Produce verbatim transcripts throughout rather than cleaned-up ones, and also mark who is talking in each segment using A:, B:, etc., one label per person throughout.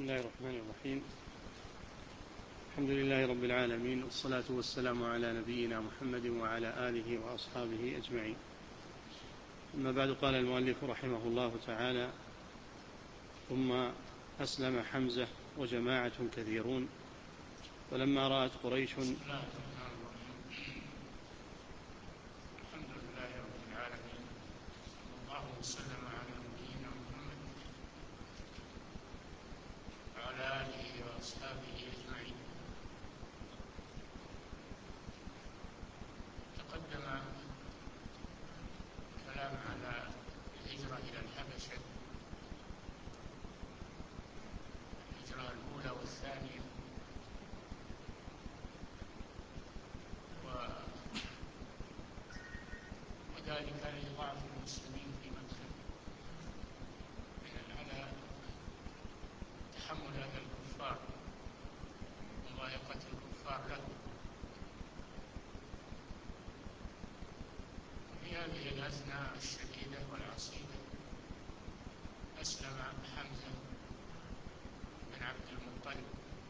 A: الله الرحمن الرحيم. الحمد لله رب العالمين، والصلاة والسلام على نبينا محمد وعلى آله وأصحابه أجمعين. أما بعد، قال المؤلف رحمه الله تعالى: ثم أسلم حمزة وجماعة كثيرون، فلما رأت قريش
B: بسم الله الرحمن الرحيم. الحمد لله رب العالمين، صلى الله وسلم على نبينا محمد وعلى آله وأصحابه أجمعين. تقدم الكلام على الهجرة إلى الحبشة، الهجرة الأولى والثانية، وذلك لضعف المسلمين في مكة على تحمل أذى الكفار ومضايقة الكفار لهم. في هذه الأثناء الشديدة والعصيبة أسلم حمزة بن عبد المطلب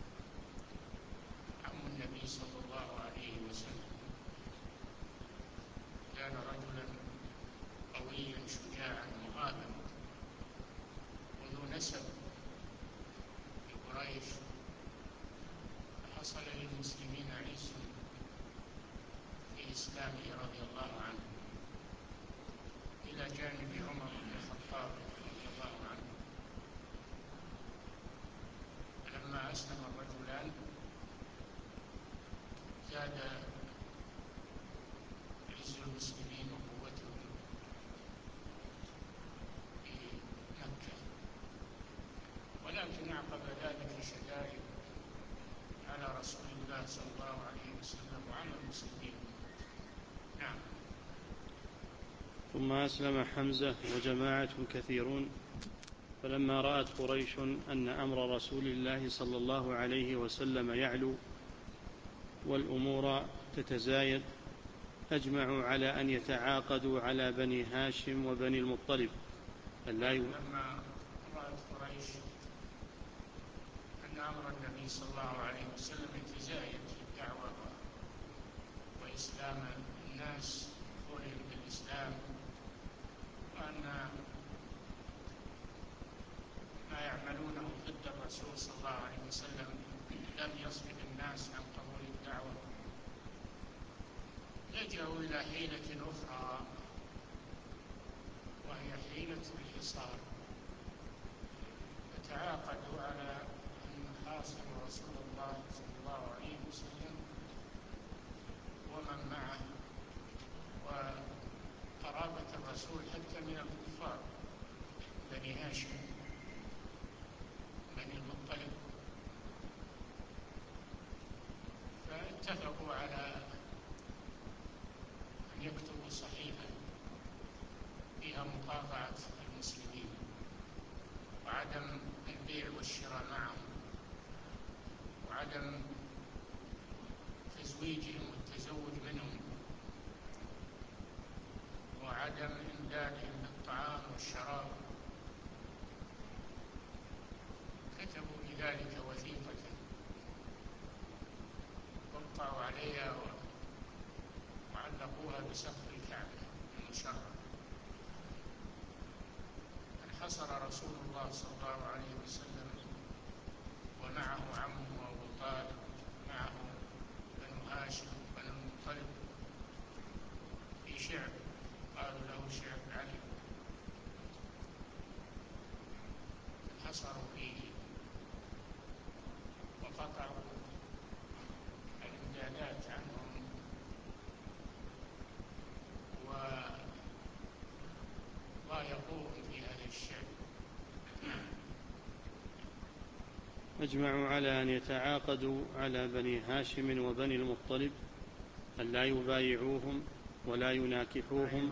B: عم النبي صلى الله عليه وسلم. كان رجلا قويا شجاعا مهابا وذو نسب في قريش، فحصل للمسلمين عز في إسلامه رضي الله عنه إلى جانب عمر بن الخطاب رضي الله عنه. فلما أسلم الرجلان زاد عز المسلمين وقوتهم في مكة، ولكن عقب ذلك شدائد على رسول الله صلى الله عليه وسلم وعلى المسلمين. نعم.
A: ثم أسلم حمزة وجماعة كثيرون، فلما رأت قريش أن أمر رسول الله صلى الله عليه وسلم يعلو والأمور تتزايد، أجمعوا على أن يتعاقدوا على بني هاشم وبني المطلب.
B: لما رأت قريش أن أمر النبي صلى الله عليه وسلم يتزايد في الدعوة وإسلام الناس دخولهم بالإسلام، وأن ما يعملونه ضد الرسول صلى الله عليه وسلم لم يصرف الناس عن قبول الدعوة، لجأوا إلى حيلة أخرى وهي حيلة الحصار. فتعاقدوا على أن يحاصروا رسول الله صلى الله عليه وسلم ومن معه وقرابة الرسول حتى من الكفار بني هاشم بني المطلب. فاتفقوا على أن يكتبوا صحيفة فيها مقاطعة المسلمين وعدم البيع والشراء معهم وعدم تزويجهم والتزوج منهم وعدم إمدادهم بالطعام والشراب. كتبوا بذلك وثيقة وقعوا عليها وعلقوها بسقف الكعبة المشرفة. انحصر رسول الله صلى الله عليه وسلم ومعه عمه أبو طالب، معه بنو هاشم بنو المطلب في شعب قالوا له شعب علي، انحصروا فيه وقطعوا الإمدادات عنهم وضايقوهم في هذا الشعب.
A: أجمعوا على أن يتعاقدوا على بني هاشم وبني المطلب أن لا يبايعوهم ولا يناكحوهم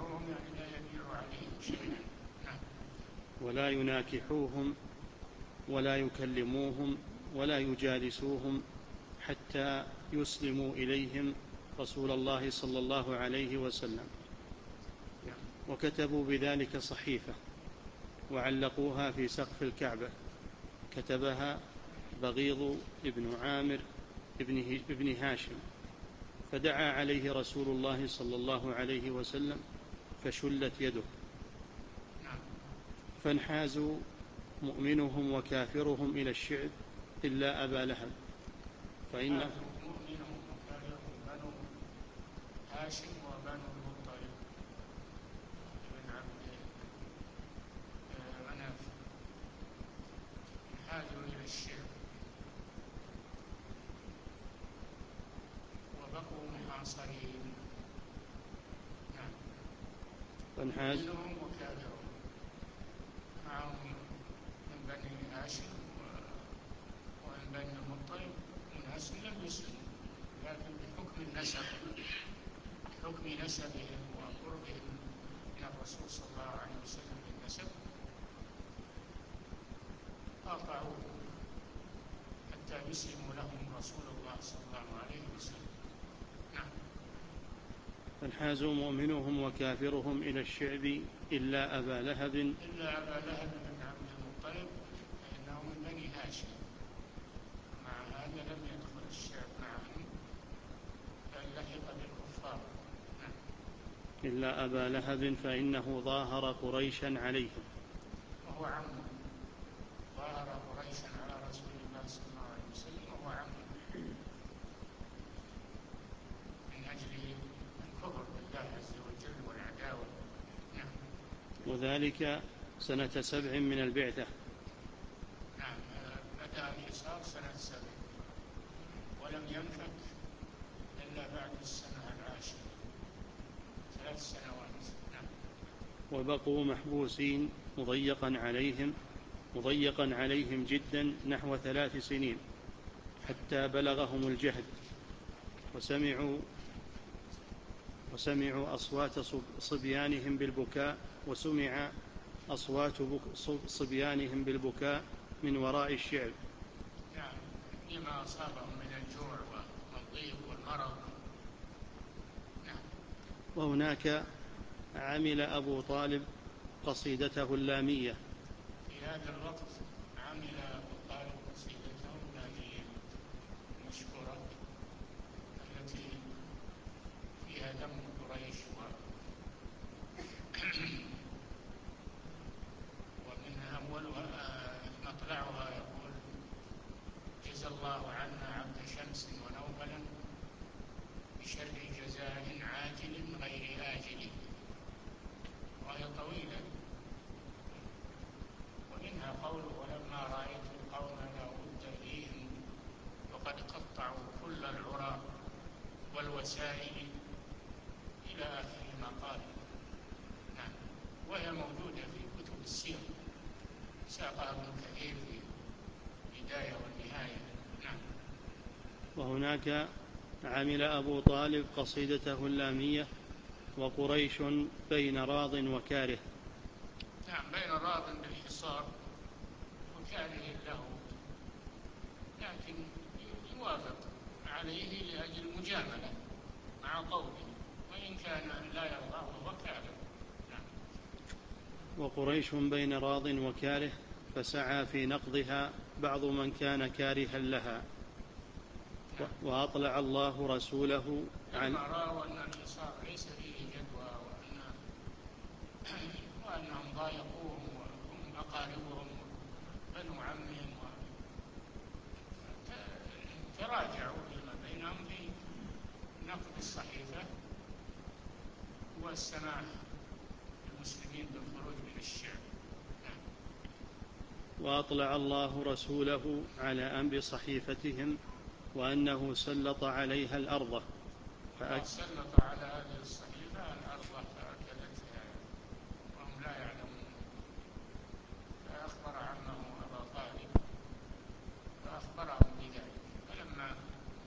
A: ولا يناكحوهم ولا يكلموهم ولا يجالسوهم حتى يسلموا إليهم رسول الله صلى الله عليه وسلم. وكتبوا بذلك صحيفة وعلقوها في سقف الكعبة، كتبها بغيض ابن عامر ابن هاشم، فدعا عليه رسول الله صلى الله عليه وسلم فشلت يده، فانحازوا مؤمنهم وكافرهم إلى الشعب إلا أبا لهب، فإن
B: مؤمنهم وكافرهم بنو هاشم وبنو المطلب بن عبد مناف، انحازوا إلى الشعب وبقوا محاصرين. نعم.
A: فانحاز
B: مؤمنهم وكافرهم معهم من بني هاشم ومن بني المطلب وناس لم يسلموا، لكن بحكم النسب بحكم نسبهم وقربهم من الرسول صلى الله عليه وسلم بالنسب قاطعوه حتى يسلموا لهم رسول الله صلى الله عليه وسلم. نعم.
A: فانحازوا مؤمنهم وكافرهم إلى الشعب إلا أبا لهب
B: إلا أبا لهب بن عبد المطلب فإنه من بني هاشم، مع هذا لم يدخل الشعب معهم بل لحق بالكفار. نعم.
A: إلا أبا لهب فإنه ظاهر قريشا عليهم،
B: وهو عمه، ظاهر قريشا على رسول الله صلى الله عليه وسلم وهو عمه من أجل الكفر بالله عز وجل والعداوة. نعم.
A: وذلك سنة سبع من البعثة.
B: نعم. بدأ الحصار سنة سبع ولم ينفك إلا بعد السنة العاشرة، ثلاث سنوات. نعم.
A: وبقوا محبوسين مضيقا عليهم مضيقا عليهم جدا نحو ثلاث سنين حتى بلغهم الجهد، وسمعوا وسمعوا أصوات صبيانهم بالبكاء وسمع أصوات صبيانهم بالبكاء من وراء الشعب.
B: نعم. لما أصابهم من الجوع والضيق والمرض. نعم.
A: وهناك عمل أبو طالب قصيدته اللامية.
B: في هذا الوقت عمل أبو طالب قصيدته اللامية المشهورة التي فيها ذم قريش و ومن أولها مطلعها يقول: جزى الله عنا عبد شمس ونوفلا بشر جزاء عاجل غير آجل، وهي طويلة. ومنها قوله: ولما رأيت القوم لا بد فيهم وقد قطعوا كل العرى والوسائل، إلى آخر ما قال. نعم. وهي موجودة في كتب السير، ساقها ابن كثير في البداية والنهاية. نعم.
A: وهناك عمل أبو طالب قصيدته اللامية وقريش بين راض وكاره.
B: نعم. بين راض بالحصار وكاره له، لكن يوافق عليه لأجل المجاملة مع قوله، وإن كان لا يرضى وهو كاره. نعم.
A: وقريش بين راض وكاره فسعى في نقضها بعض من كان كارها لها.
B: نعم.
A: وأطلع الله رسوله عن
B: لما رأوا أن الحصار ليس فيه جدوى وأن وأنهم ضايقوهم وهم أقاربهم بنو عمهم، تراجعوا فيما بينهم بنقض الصحيفة والسماح للمسلمين بالخروج من الشعب. نعم.
A: وأطلع الله رسوله على أمر صحيفتهم وأنه سلط عليها الأرض
B: فسلط على هذه الصحيفة الأرض فأكلتها وهم لا يعلمون. فأخبر عمه أبا طالب فأخبرهم بذلك، فلما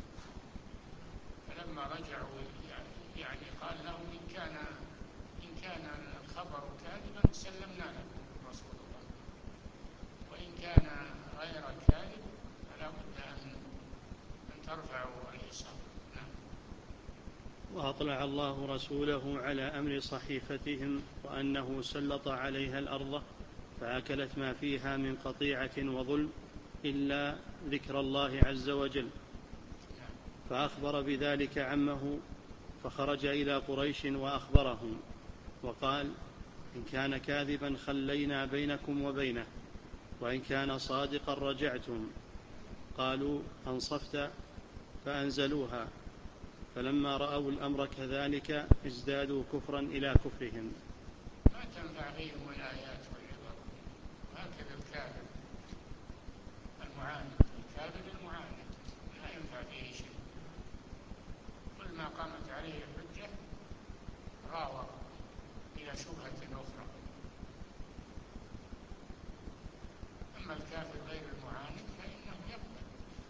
B: فلما رجعوا يعني قال لهم: إن كان إن كان الخبر كاذبا سلمنا لكم رسول الله، وإن كان غير كاذب فلا بد أن أن ترفعوا الحصار. نعم.
A: وأطلع الله رسوله على أمر صحيفتهم وأنه سلط عليها الأرض فأكلت ما فيها من قطيعة وظلم إلا ذكر الله عز وجل. فأخبر بذلك عمه، فخرج إلى قريش وأخبرهم وقال: إن كان كاذبا خلينا بينكم وبينه، وإن كان صادقا رجعتم. قالوا: أنصفت؟ فأنزلوها. فلما رأوا الأمر كذلك ازدادوا كفرا إلى كفرهم.
B: ما تنفع فيهم الآيات والعبر، وهكذا الكافر المعاند، الكافر المعاند لا ينفع فيه شيء، كل ما قامت عليه الحجة راوغ إلى شبهة أخرى. أما الكافر غير المعاند فإنه يقبل.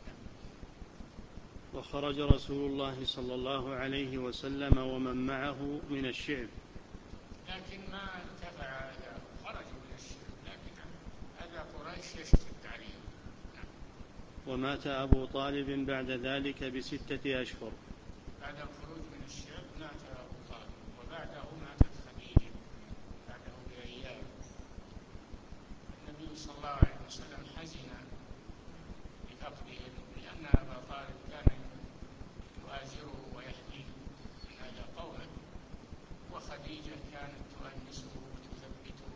A: وخرج رسول الله صلى الله عليه وسلم ومن معه من الشعب،
B: لكن ما انتفع هذا، خرجوا من الشعب، لكن هذا قريش يشتد عليهم.
A: ومات أبو طالب بعد ذلك بستة أشهر.
B: بعد الخروج من الشعب مات أبو طالب، وبعده ماتت خديجة بعده بأيام. النبي صلى الله عليه وسلم حزن لفقدهم، لأن أبا طالب كان يؤازره ويحميه من هذا قوله، وخديجة كانت تؤنسه وتثبته،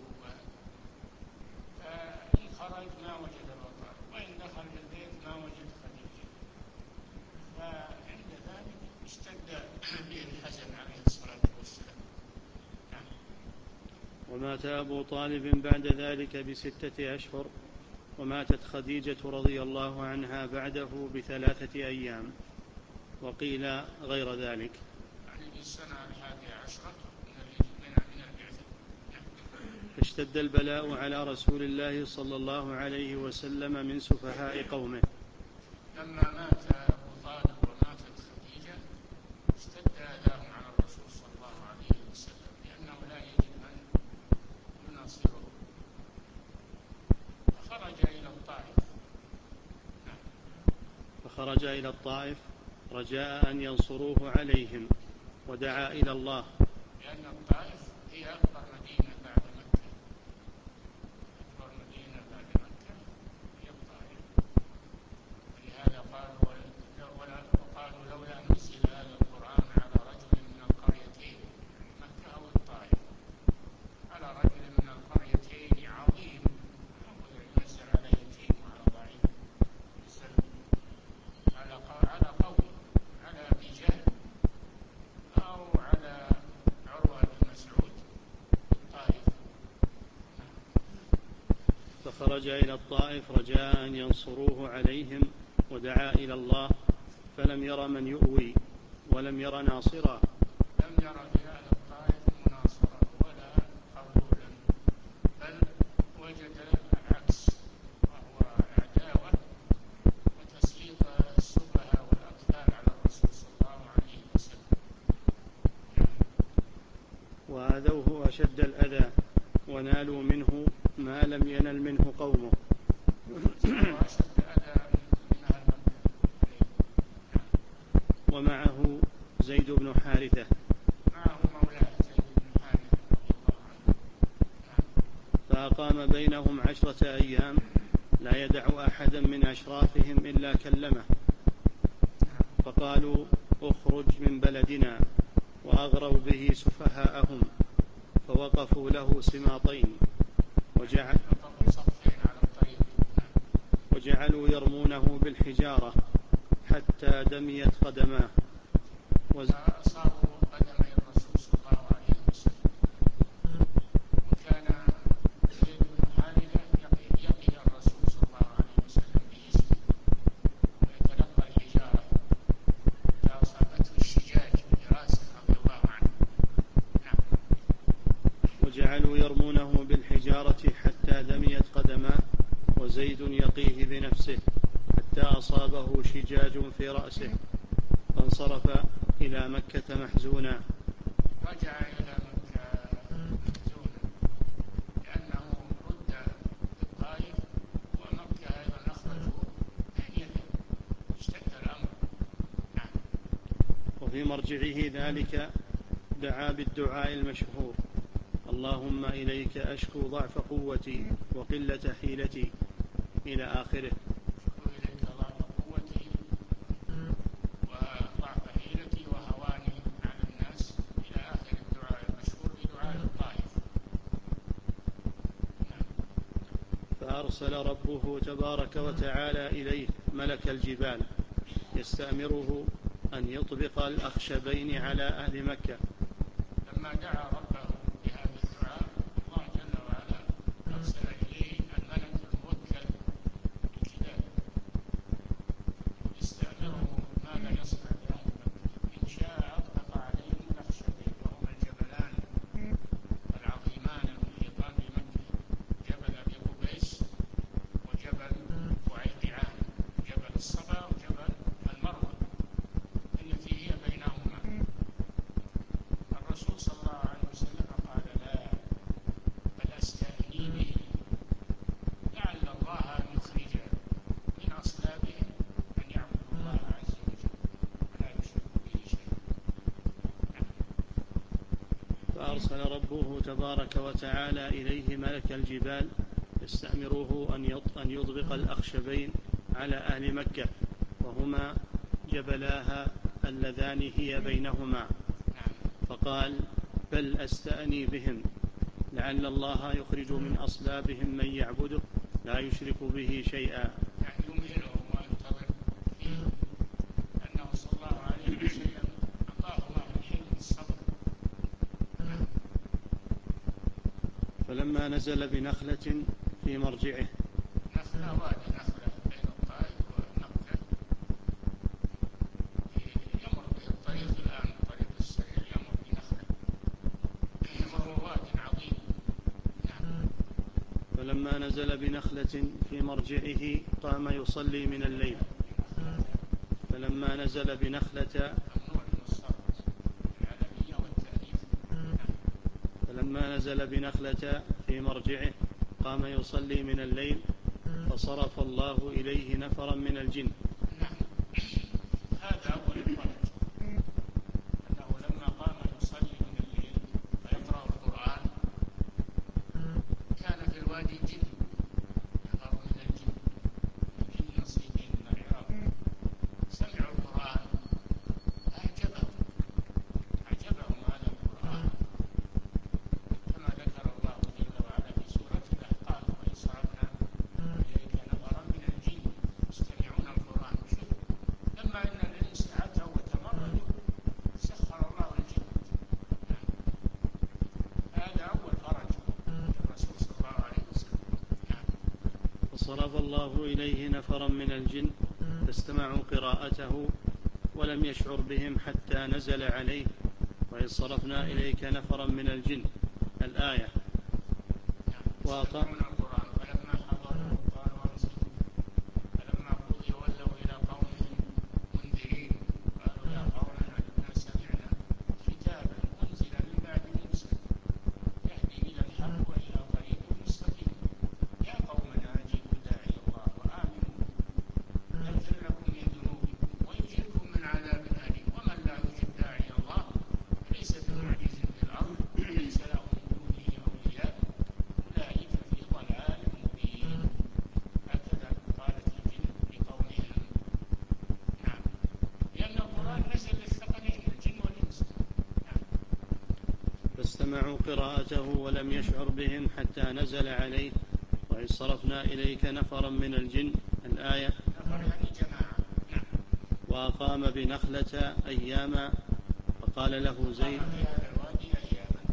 B: فإن خرج ما وجد أبا طالب، وإن دخل البيت ما وجد خديجة، فعند ذلك اشتد به الحزن عليه الصلاة والسلام. نعم.
A: ومات أبو طالب بعد ذلك بستة أشهر، وماتت خديجة رضي الله عنها بعده بثلاثة أيام، وقيل غير ذلك.
B: يعني بالسنة الحادية عشرة من البعثة.
A: فاشتد البلاء على رسول الله صلى الله عليه وسلم من سفهاء قومه.
B: لما مات أبو طالب وماتت خديجة اشتد أذاهم على الرسول صلى الله عليه وسلم، لأنه لا يجب أن يناصره، فخرج إلى الطائف.
A: فخرج إلى الطائف رجاء أن ينصروه عليهم، ودعا إلى الله،
B: لأن الطائف هي أكبر مدينة بعد مكة، أكبر مدينة بعد مكة هي الطائف، ولهذا قالوا وقالوا لولا نزل هذا القرآن على رجل من القريتين، مكة أو الطائف، على رجل من القريتين عظيم، ينزل على يتيم وعلى ضعيف، ينزل على قوي، على أبي جهل أو على عروة بن مسعود الطائف.
A: فخرج إلى الطائف رجاء أن ينصروه عليهم، ودعا إلى الله، فلم ير من يؤوي ولم ير ناصرا.
B: لم ير في أهل الطائف مناصرا ولا قبولا، بل وجد العكس، وهو عداوة وتسليط السفهاء والأطفال على الرسول صلى الله عليه وسلم.
A: وآذوه أشد الأذى، ونالوا منه ما لم ينل منه قومه.
B: وأشد أذى من أهل مكة.
A: ومعه زيد بن حارثة،
B: معه مولاه زيد بن حارثة رضي الله عنه.
A: فأقام بينهم عشرة أيام، لا يدع أحدا من أشرافهم إلا كلمه، فقالوا: اخرج من بلدنا، وأغروا به سفهاءهم، فوقفوا له سماطين، وجعل وجعلوا يرمونه بالحجارة حتى دميت قدماه،
B: وأصابوا قدمي الرسول صلى الله عليه وسلم. وكان زيد بن حارثة يقي الرسول صلى الله عليه وسلم باسمه، ويتلقى الحجارة حتى أصابته الشجاج برأسه رضي الله عنه. نعم.
A: وجعلوا يرمونه بالحجارة حتى دميت قدماه، وزيد يقيه بنفسه حتى أصابه شجاج في رأسه، فانصرف إلى مكة محزونا.
B: رجع إلى مكة محزونا لأنه رد الطائف، ومكة أيضا أخرجوا من يده، اشتد الأمر. نعم.
A: وفي مرجعه ذلك دعا بالدعاء المشهور: اللهم إليك أشكو ضعف قوتي وقلة حيلتي، إلى آخره. فأرسل ربه تبارك وتعالى إليه ملك الجبال يستأمره أن يطبق الأخشبين على أهل مكة.
B: لما دعا ربه بهذا الدعاء الله جل وعلا أرسل إليه الملك الموكل بالجبال يستأمره ماذا يصنع بأهل مكة. إن شاء أطبق عليهم الأخشبين وهما الجبلان العظيمان المحيطان بمكة، جبل أبي قبيس وجبل وعيقعان، جبل الصفا وجبل المروة التي هي بينهما. الرسول صلى الله عليه وسلم قال لا، بل أستأني به لعل الله أن يخرج من أصلابهم من يعبد الله عز وجل ولا يشرك به شيئا.
A: فأرسل ربه تبارك وتعالى إليه ملك الجبال يستأمره أن يطبق الأخشبين على أهل مكة وهما جبلاها اللذان هي بينهما. فقال بل أستأني بهم لعل الله يخرج من أصلابهم من يعبده لا يشرك به شيئا.
B: يعني يمهلهم وينتظر فيه، لأنه صلى الله عليه وسلم أعطاه الله الحلم والصبر.
A: فلما نزل بنخلة في مرجعه،
B: نخلة وادي نخلة بين الطائف ومكة، يمر به الطريق الآن، الطريق السريع يمر بنخلة وهو واد عظيم. نعم.
A: فلما نزل بنخلة في مرجعه قام يصلي من الليل. فلما نزل بنخلة فلما نزل بنخلة في مرجعه قام يصلي من الليل فصرف الله إليه نفرا من الجن.
B: نعم. هذا أول الفرج، أنه لما قام يصلي من الليل ويقرأ القرآن كان في الوادي جن يظهر من الجن، الجن نصيبين من العراق، سمعوا القرآن أعجبهم أعجبهم هذا القرآن، كما ذكر الله جل وعلا في سورة الأحقاف وإذ صرفنا إليك نفرا من الجن يستمعون القرآن. شوف لما أن الإنس عتوا وتمردوا سخر الله الجن. هذا أول فرج للرسول صلى الله عليه وسلم.
A: فصرف الله إليه نفرا من الجن فاستمعوا قراءته ولم يشعر بهم حتى نزل عليه وإذ صرفنا إليك نفرا من الجن الآية.
B: ويستمعون القرآن فلما حضروا قالوا أنصتوا فلما قضي ولوا إلى قومهم منذرين قالوا يا قومنا إنا سمعنا كتابا أنزل من بعد موسى يهدي إلى الحق وإلى طريق مستقيم يا قومنا أجيبوا داعي الله وآمنوا يغفر لكم من ذنوبكم ويجيركم من عذاب أليم ومن لا يجب داعي الله فليس بمعجز في الأرض ليس له من دونه أولياء أولئك في ضلال مبين. هكذا قالت الجن لقومهم. نعم. لأن القرآن نزل للثقلين الجن والإنس. نعم.
A: فاستمعوا قراءته ولم يشعر بهم حتى نزل عليه وإذ صرفنا إليك نفرا من الجن الآية.
B: نفر يعني جماعة. نعم.
A: وأقام بنخلة أياما فقال له زيد
B: قام في هذا الوادي أياما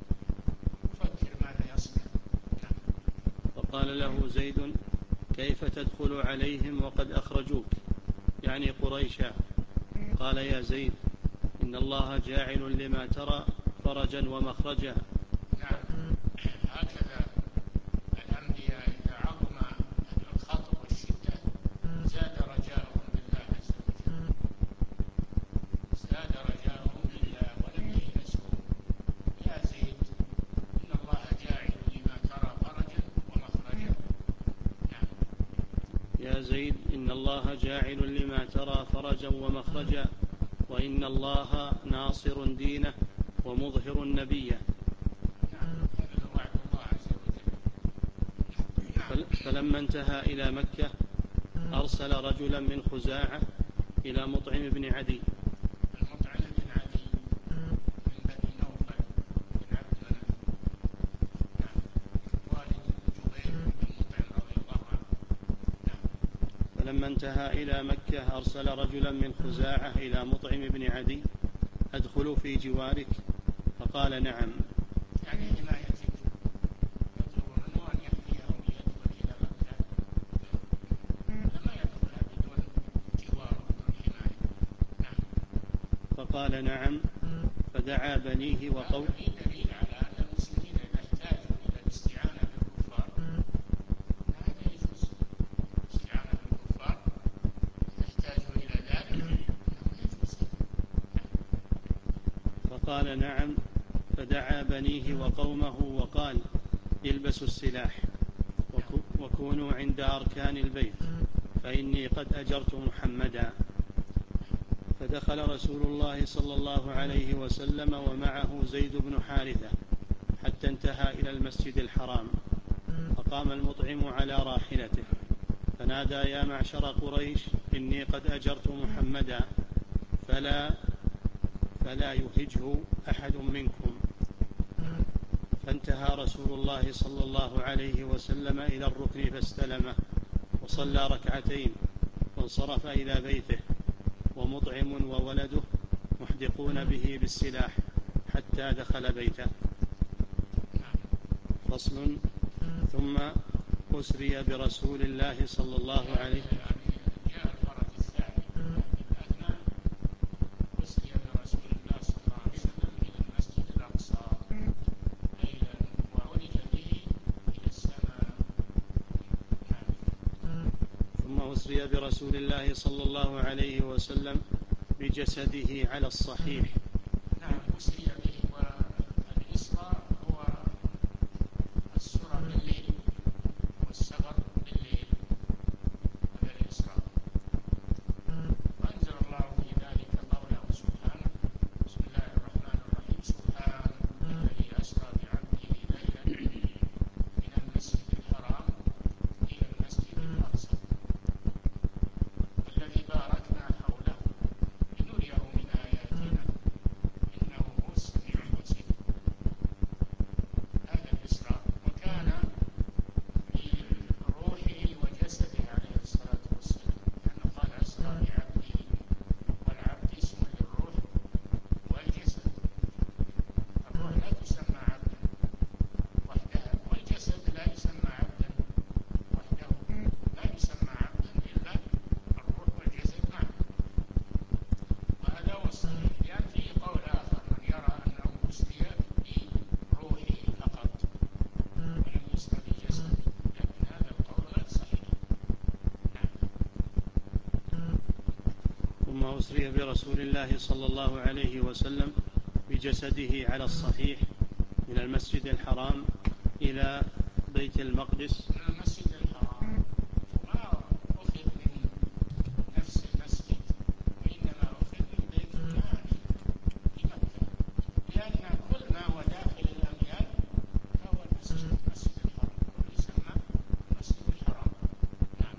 B: يفكر ماذا يصنع. نعم.
A: فقال له زيد كيف تدخل عليهم وقد أخرجوك يعني قريشا. قال يا زيد إن الله جاعل لما ترى فرجا ومخرجا.
B: نعم. هكذا الأنبياء إذا عظم الخطر والشدة زاد رجاؤهم بالله عز وجل، زاد رجاؤهم بالله ولم ييأسوا. يا زيد إن الله جاعل لما ترى فرجا ومخرجا. نعم.
A: يا زيد إن الله جاعل لما ترى فرجا ومخرجا وإن الله ناصر دينه ومظهر نبيه.
B: نعم. هذا وعد الله عز وجل.
A: فلما انتهى إلى مكة أرسل رجلا من خزاعة إلى مطعم بن عدي.
B: المطعم بن عدي من بني نوفل بن عبد مناف. نعم. والد جبير بن مطعم رضي
A: انتهى إلى مكة أرسل رجلا من خزاعة إلى مطعم بن عدي: أدخل في جوارك؟ فقال: نعم.
B: يعني حماية يطلب منه أن يحميه ويدخل إلى مكة، لما يدخلها بدون جوار بدون حماية. نعم.
A: فقال: نعم. فدعا بنيه وقوم.
B: هذا فيه دليل على أن المسلمين إذا احتاجوا إلى الاستعانة بالكفار هذا يجوز. الاستعانة بالكفار إذا احتاجوا إلى ذلك يجوز.
A: فقال: نعم. فدعا بنيه وقومه وقال: البسوا السلاح وكونوا عند أركان البيت فإني قد أجرت محمدا. فدخل رسول الله صلى الله عليه وسلم ومعه زيد بن حارثة حتى انتهى إلى المسجد الحرام، فقام المطعم على راحلته فنادى: يا معشر قريش، إني قد أجرت محمدا فلا, فلا يهجه أحد منكم. فانتهى رسول الله صلى الله عليه وسلم إلى الركن فاستلمه وصلى ركعتين وانصرف إلى بيته، ومطعم وولده محدقون به بالسلاح حتى دخل بيته. فصل. ثم أسري برسول الله صلى الله عليه وسلم.
B: جاء الفرج الثاني الأدنى، أسري برسول الله صلى الله عليه وسلم إلى المسجد الأقصى ليلا وعرج به إلى السماء.
A: ثم أسري برسول الله صلى الله عليه وسلم بجسده على الصحيح.
B: نعم، أسري به. والإسراء هو السرى بالليل والسفر بالليل، هذا الإسراء. وأنزل الله في ذلك قوله سبحانه: بسم الله الرحمن الرحيم: سبحان الذي أسرى بعبده ليلا من المسجد الحرام إلى المسجد الأقصى الذي باركنا حوله لنريه من آياتنا إنه هو السميع البصير. هذا الإسراء. وكان بروحه وجسده عليه الصلاة والسلام، لأنه قال: أسرى بعبده، والعبد اسم للروح والجسد. الروح لا تسمى عبدا وحدها، والجسد لا يسمى عبدا وحده، لا يسمى عبدا إلا الروح والجسد معا. وهذا هو الصحيح، لأن فيه قول آخر: من يرى أنه أسري بروحه فقط ولم يسرى بجسده، لكن هذا القول غير صحيح.
A: ثم أسري برسول الله صلى الله عليه وسلم بجسده على الصحيح من المسجد الحرام إلى بيت المقدس.
B: من المسجد الحرام، وما أخذ من نفس المسجد، وإنما أخذ من بيت الله في مكة، لأن كل ما هو داخل الأميال فهو المسجد المسجد الحرام، يسمى المسجد الحرام. نعم.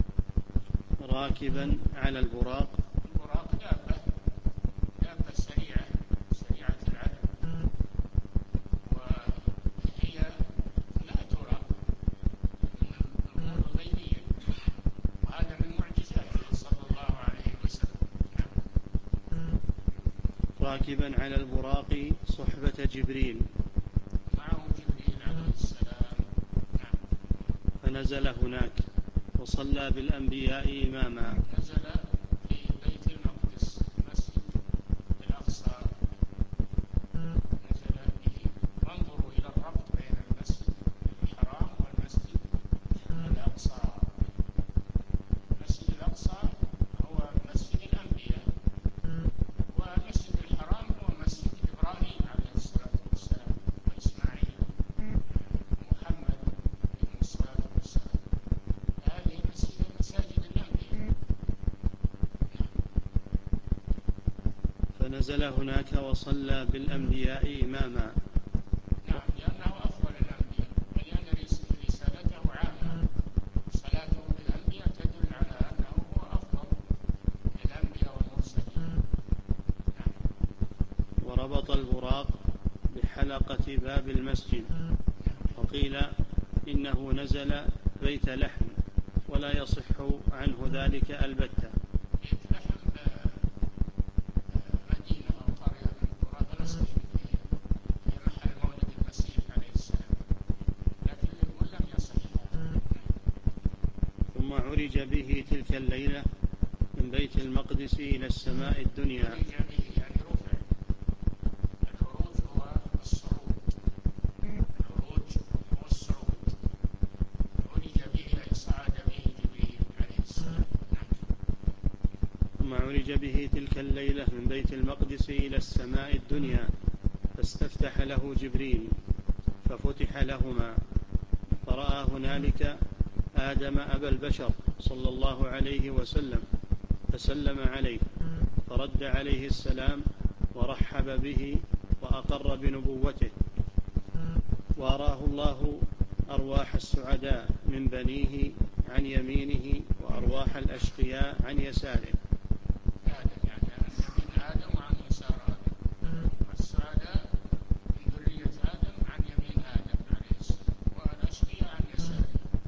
A: راكبا على البراق.
B: البراق دابة دابة سريعة سريعة العدد، وهي لا ترى، من الأمور الغيبية، وهذا من معجزاته صلى الله عليه وسلم. نعم.
A: راكبا على البراق صحبة جبريل،
B: معه جبريل عليه السلام. نعم.
A: فنزل هناك وصلى بالأنبياء إماما.
B: نزل في بيت المقدس المسجد الأقصى، نزل به. وانظروا إلى الربط بين المسجد الحرام والمسجد الأقصى. المسجد الأقصى هو مسجد الأنبياء، والمسجد الحرام هو مسجد إبراهيم عليه الصلاة والسلام وإسماعيل ومحمد عليه الصلاة والسلام. هذه مساجد الأنبياء.
A: فنزل هناك وصلى بالأنبياء إماما.
B: نعم، لأنه أفضل الأنبياء، ولأن رسالته عامة. صلاته بالأنبياء تدل على أنه هو أفضل الأنبياء والمرسلين. نعم.
A: وربط البراق بحلقة باب المسجد، وقيل إنه نزل بيت لحم ولم ولا يصح عنه ذلك البتة.
B: يتلحم مدينة أو قرية من القرى فنصح في محل مولد المسيح عليه السلام، لكن يقول لم يصح.
A: ثم عرج به تلك الليلة من بيت المقدس إلى السماء الدنيا.
B: عرج به يعني رفع. العروج هو الصعود، العروج هو الصعود. عرج به أي صعد به جبريل عليه السلام.
A: ثم عرج به تلك الليلة من بيت المقدس إلى السماء الدنيا فاستفتح له جبريل ففتح لهما، فرأى هنالك آدم أبا البشر صلى الله عليه وسلم فسلم عليه، فرد عليه السلام ورحب به وأقر بنبوته، وأراه الله أرواح السعداء من بنيه عن يمينه وأرواح الأشقياء عن يساره.
B: آدم يعني من آدم وعن يسار آدم، السعداء من ذرية آدم عن يمين آدم عليه السلام، والأشقياء عن يساره.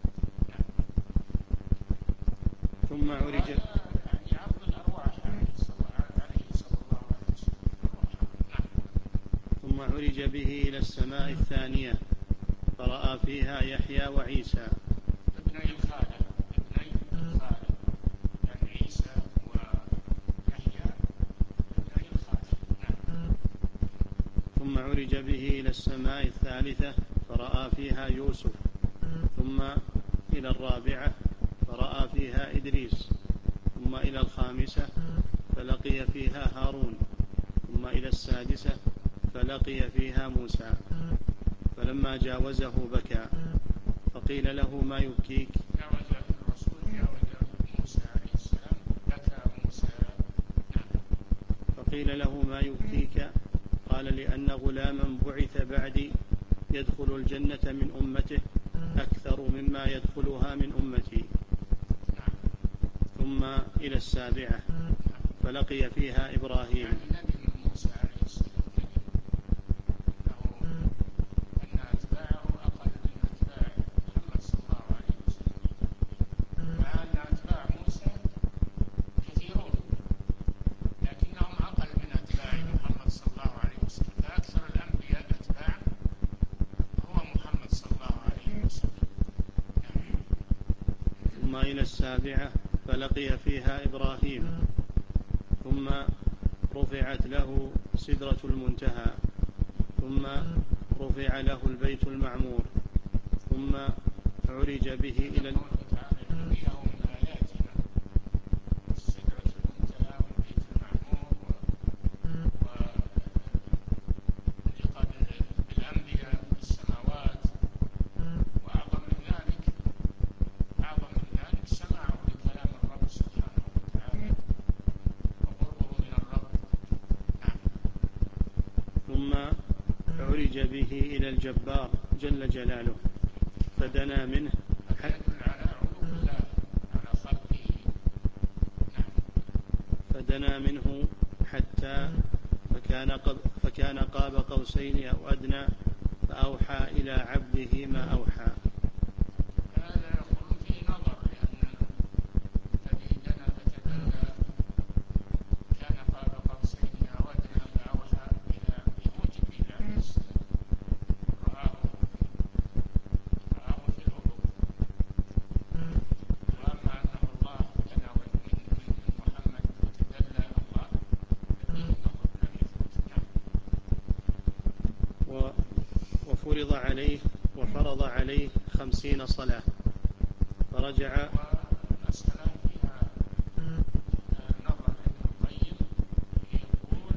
A: ثم عرج
B: يعني عرض الأرواح عليه صلى الله عليه وسلم.
A: ثم عرج به إلى السماء الثانية فرأى فيها يحيى وعيسى
B: ابني الخالة، ابني الخالة يعني عيسى ويحيى ابني الخالة.
A: ثم عرج به إلى السماء الثالثة فرأى فيها يوسف، ثم إلى الرابعة فرأى فيها إدريس، ثم إلى الخامسة فلقي فيها هارون، ثم إلى السادسة فلقي فيها موسى. فلما جاوزه بكى فقيل له ما يبكيك؟
B: جاوز الرسول جاوز موسى عليه السلام بكى موسى.
A: فقيل له ما يبكيك؟ قال لأن غلاما بعث بعدي يدخل الجنة من أمته أكثر مما يدخلها من أمتي. ثم إلى السابعة فلقي فيها إبراهيم.
B: يعني نبي موسى عليه السلام له أن أتباعه أقل من أتباع محمد صلى الله عليه وسلم، مع أن أتباع موسى كثيرون لكنهم أقل من أتباع محمد صلى الله عليه وسلم، فأكثر الأنبياء أتباعا هو محمد صلى الله عليه وسلم.
A: ثم إلى السابعة فلقي فيها إبراهيم، ثم رفعت له سدرة المنتهى، ثم رفع له البيت المعمور، ثم عرج به إلى ال... عرج به إلى الجبار جل جلاله فدنا منه فدنا منه حتى فكان, قب فكان قاب قوسين أو أدنى فأوحى إلى عبده ما أوحى.
B: هذا يقول فيه نظر، لأن الذي دنا فتدلى كان قاب قوسين أو أدنى فأوحى إلى جبريل عليه السلام، رآه رآه في الأفق. وأما أنه الله دنا من محمد وتدلى الله ففيه نظر لم يثبت.
A: وفرض عليه وفرض عليه خمسين صلاة فرجع.
B: والمسألة فيها نظر ابن القيم، يقول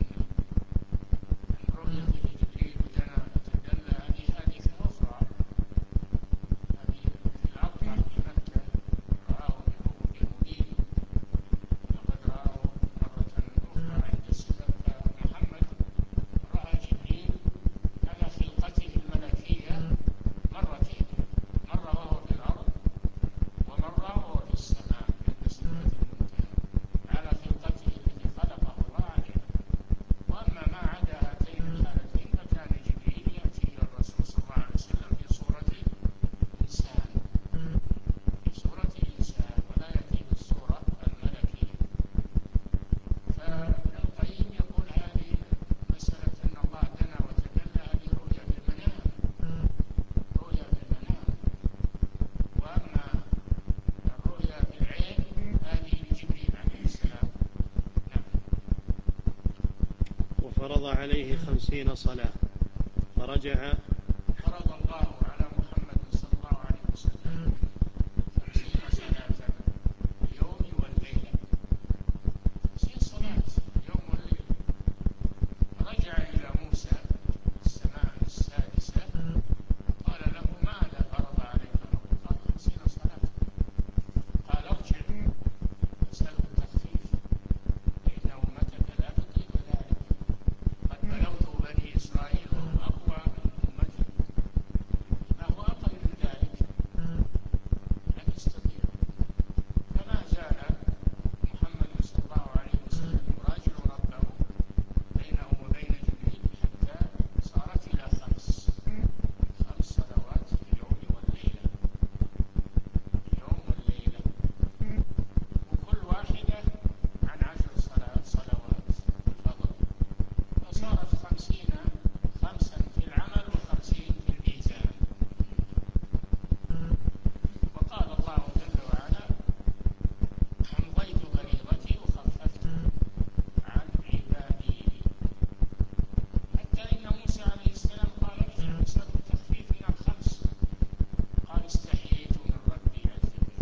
B: أن رؤيته لجبريل ودنا فتدلى هذه حادثة أخرى، هذه في العقبة في مكة رآه في مبين، وقد رآه مرة أخرى عند السبب. فمحمد رأى جبريل على خلقته الملكية مرتين، مرة وهو في الأرض
A: وفرض عليه خمسين صلاة فرجع.
B: فرض الله على محمد صلى الله عليه وسلم خمسين صلاة اليوم والليلة، خمسين صلاة اليوم والليلة. رجع إلى موسى السماء السادسة قال له: ماذا فرض عليك ربك؟ قال: خمسين صلاة. قال: ارجع فاسأله التخفيف فإن أمتك لا تطيق ذلك، قد بلغت بني إسرائيل وهم أقوى من أمتي، ما هو أقل من ذلك لن يستطيع. فما زال محمد صلى الله عليه وسلم يراجع ربه بينه وبين جبريل حتى صارت إلى خمس خمس صلوات في اليوم والليلة، اليوم والليلة، وكل واحدة عن عشر صلوات صلوات فضل، فصارت خمسين، خمسا في العمل وخمسين في الميزان. وقال الله جل وعلا: أمضيت فريضتي وخففت عن عبادي. حتى إن موسى عليه السلام قال: ارجع واسأل التخفيف من الخمس، قال: استحييت من ربي عز وجل.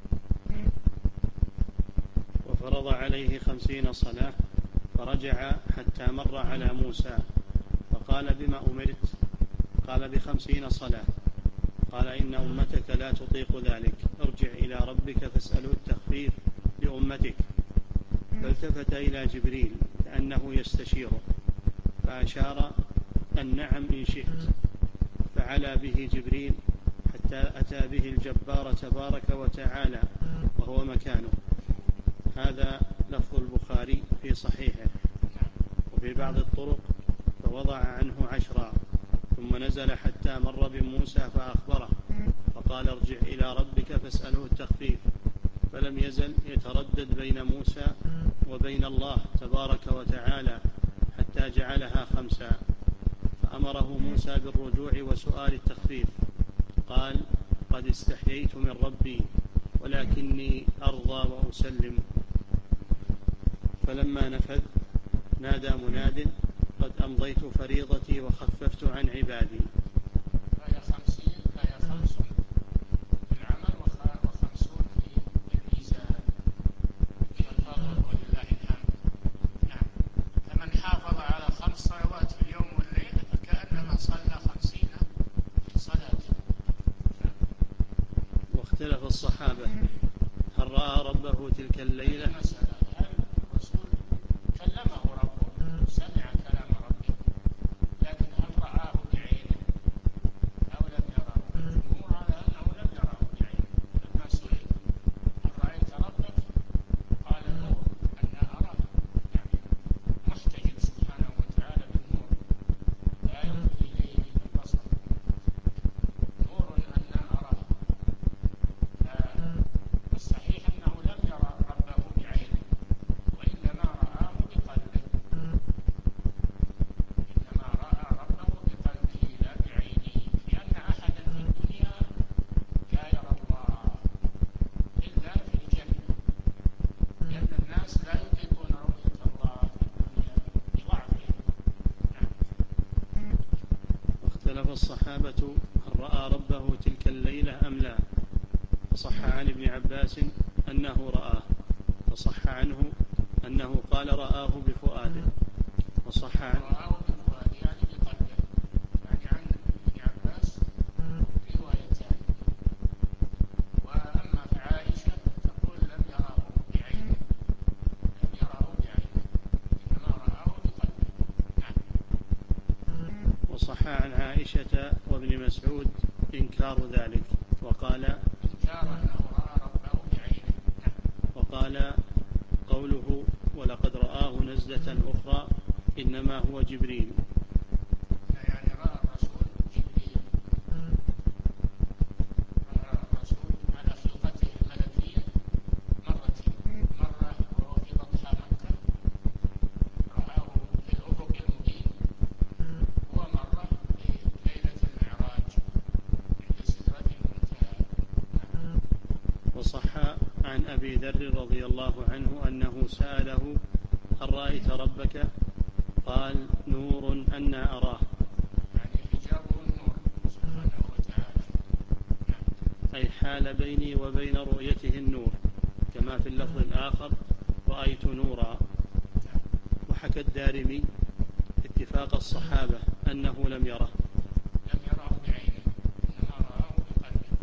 A: وفرض عليه خمسين صلاة فرجع حتى مر على موسى فقال: بما أمرت؟ قال: بخمسين صلاة. قال: إن أمتك لا تطيق ذلك، ارجع إلى ربك فاسأله التخفيف لأمتك. فالتفت إلى جبريل كأنه يستشيره فأشار أن نعم إن شئت، فعلى به جبريل حتى أتى به الجبار تبارك وتعالى وهو مكانه. هذا لفظ البخاري في صحيحه. وفي بعض الطرق: فوضع عنه عشرا ثم نزل حتى مر بموسى فأخبره فقال: ارجع إلى ربك فاسأله التخفيف. فلم يزل يتردد بين موسى وبين الله تبارك وتعالى حتى جعلها خمسا، فأمره موسى بالرجوع وسؤال التخفيف. قال: قد استحييت من ربي ولكني أرضى وأسلم. فلما نفذ نادى مناد: قد أمضيت فريضتي وخففت عن عبادي.
B: فهي خمسين، فهي خمس في العمل وخمسون في الميزان والفضل ولله الحمد. نعم، فمن حافظ على خمس صلوات في اليوم والليلة فكأنما صلى خمسين صلاة.
A: واختلف الصحابة: هل رأى ربه تلك الليلة؟
B: مسألة: هل الرسول كلمه ربه، سمع كلام ربه، لكن هل رآه بعينه أو لم يراه؟ الجمهور على أنه لم يراه بعينه. لما سئل: هل رأيت ربك؟ قال: نور أن أراه، يعني محتجب سبحانه وتعالى بالنور لا يمضي إليه البصر، نور أن أراه. فالصحيح أنه لم يرى ربه بعينه، وإنما رآه بقلبه، إنما رأى ربه بقلبه لا بعينه، لأن أحدا في الدنيا لا يرى الله إلا في الجنة، لأن الناس لا يطيقون رؤية الله في الدنيا بضعفهم. نعم.
A: واختلف الصحابة: هل رأى ربه تلك الليلة أم لا؟ فصح عن ابن عباس أنه رآه، فصح عنه أنه قال: رآه بفؤاده. وصح عن
B: رآه بفؤاده يعني بقلبه، يعني عن ابن عباس روايتان. وأما عائشة تقول: لم يراه بعينه، لم يراه بعينه، إنما رآه بقلبه. نعم.
A: وصح عن عائشة وابن مسعود إنكار ذلك، وقال
B: إنكار أنه رأى ربه بعينه. نعم.
A: وقال قوله: ولقد رآه نزلة أخرى إنما هو جبريل.
B: يعني رأى الرسول جبريل، رأى الرسول على خلقته الملكية مرتين، مرة وهو في بطحاء مكة رآه في الأفق المبين، ومرة في ليلة المعراج عند سدرة المنتهى.
A: وصح عن أبي ذر رضي الله عنه أنه سأله: هل رأيت ربك؟ قال نور أنا أراه،
B: يعني حجابه النور سبحانه وتعالى.
A: أي حال بيني وبين رؤيته النور، كما في اللفظ الآخر رأيت نورا. وحكى الدارمي اتفاق الصحابة أنه لم يره،
B: لم يراه بعينه إنما رآه بقلبه.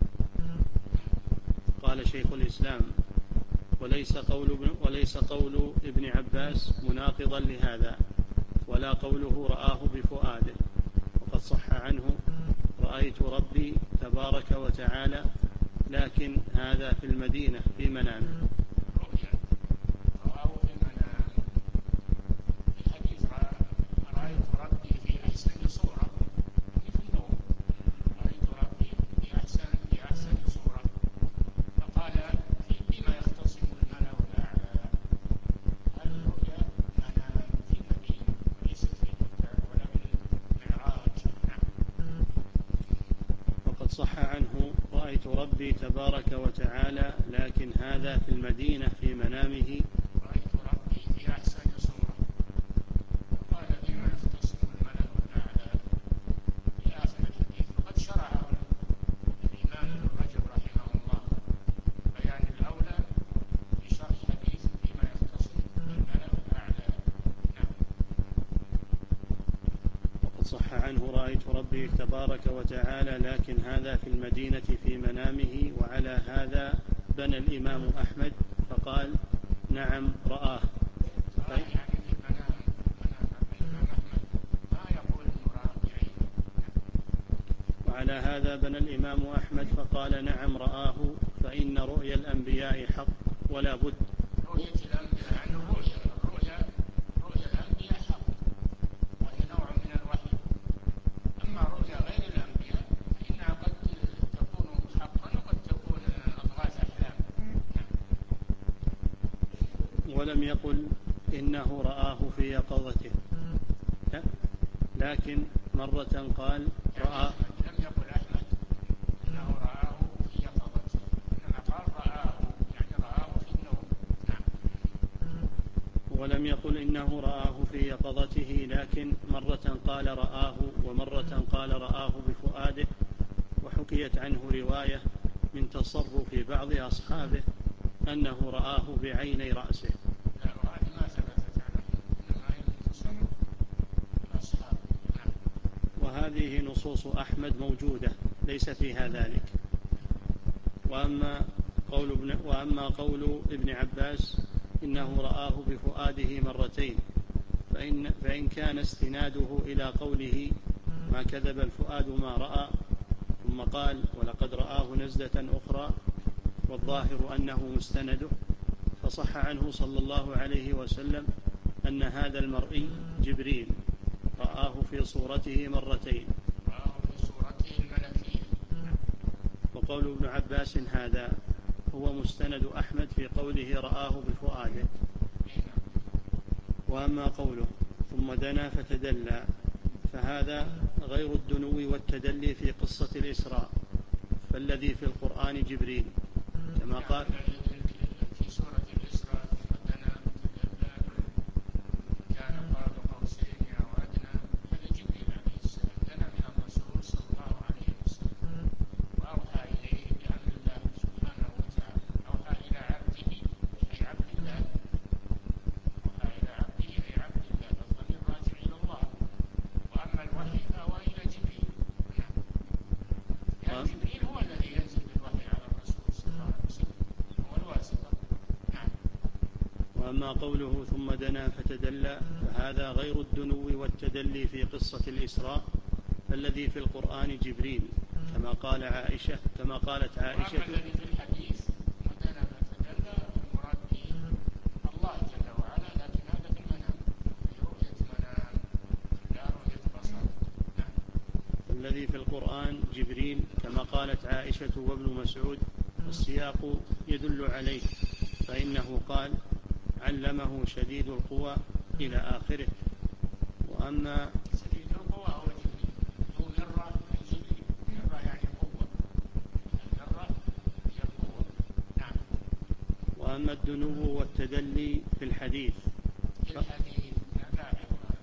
A: قال شيخ الإسلام وليس قول, وليس قول ابن عباس مناقضا لهذا، ولا قوله رآه بفؤاده، وقد صح عنه رأيت ربي تبارك وتعالى لكن هذا في المدينة في منامه.
B: رؤيا رآه في المنام. الحديث رأيت ربي في أحسن صورة، في النوم رأيت ربي في أحسن في أحسن صورة. فقال فيما يختصم الملأ الأعلى. هذه الرؤيا منام في المدينة ليست في مكة ولا في المعراج. نعم.
A: وقد صح عنه رأيت ربي تبارك وتعالى لكن هذا في المدينة في منامه.
B: رأيت ربي في أحسن صورة. قال فيما يختصم الملأ الأعلى في آخر الحديث. وقد شرعه الإمام ابن رجب رحمه الله بيان الأولى بشرح حديث فيما يختصم الملأ الأعلى. نعم.
A: وقد صح عنه رأيت ربي تبارك وتعالى لكن هذا في المدينة في منامه. وعلى هذا بنى الإمام أحمد فقال نعم رآه.
B: رآه يعني في المنام. منام الإمام أحمد ما يقول إنه رآه بعينه.
A: وعلى هذا بنى الإمام أحمد فقال نعم رآه، فإن رؤيا الأنبياء حق ولا بد.
B: رؤية الأنبياء يعني الرؤيا الرؤيا رؤيا الأنبياء حق، وهي نوع من الوحي. أما رؤيا غير الأنبياء فإنها قد تكون حقا وقد تكون أضغاث أحلام.
A: ولم يقل إنه رآه في يقظته، لكن مرة قال رآه.
B: لم يقل أحمد إنه رآه في يقظته، إنما قال رآه يعني رآه في النوم. نعم.
A: ولم يقل إنه رآه في يقظته، لكن مرة قال رآه ومرة قال رآه بفؤاده. وحكيت عنه رواية من تصرف بعض أصحابه أنه رآه بعيني رأسه.
B: لا، وهذه ما ثبتت عنه، إنما هي من تصرف الأصحاب. نعم.
A: وهذه نصوص أحمد موجودة ليس فيها ذلك. وأما قول ابن, وأما قول ابن عباس إنه رآه بفؤاده مرتين، فإن, فإن كان استناده إلى قوله ما كذب الفؤاد ما رأى، ثم قال ولقد رآه نزلة أخرى، والظاهر أنه مستنده، فصح عنه صلى الله عليه وسلم أن هذا المرئي جبريل رآه في صورته مرتين.
B: رآه في صورته الملكية.
A: وقول ابن عباس هذا هو مستند أحمد في قوله رآه بفؤاده. وأما قوله ثم دنا فتدلى فهذا غير الدنو والتدلي في قصة الإسراء، فالذي في القرآن جبريل كما قال
B: في سورة الإسراء ودنا فتدلى كان قاب قوسين أو أدنى، هذا جبريل عليه السلام دنا من الرسول صلى الله عليه وسلم وأوحى إليه بأمر الله سبحانه وتعالى. أوحى إلى عبده أي عبد الله، أوحى إلى عبده أي عبد الله، الضمير راجع إلى الله. وأما الوحي فهو إلى جبريل. يعني جبريل هو الذي ينزل بالوحي على الرسول صلى الله عليه وسلم، هو الواسطة. نعم.
A: وأما قوله ثم دنا فتدلى فهذا غير الدنو والتدلي في قصة الإسراء، فالذي في القرآن جبريل كما قال عائشة كما قالت عائشة.
B: وأما الذي في الحديث ودنا فتدلى المراد به الله جل وعلا، لكن هذا في المنام، في رؤية منام لا رؤية بصر. نعم.
A: الذي في القرآن جبريل كما قالت عائشة وابن مسعود، والسياق يدل عليه، فإنه قال علمه شديد القوى إلى آخره. وأما
B: شديد القوى هو جبريل، ذو مرة من جبريل، مرة يعني قوة، المرة هي القوة. نعم.
A: وأما الدنو والتدلي في الحديث
B: في الحديث لا عبرة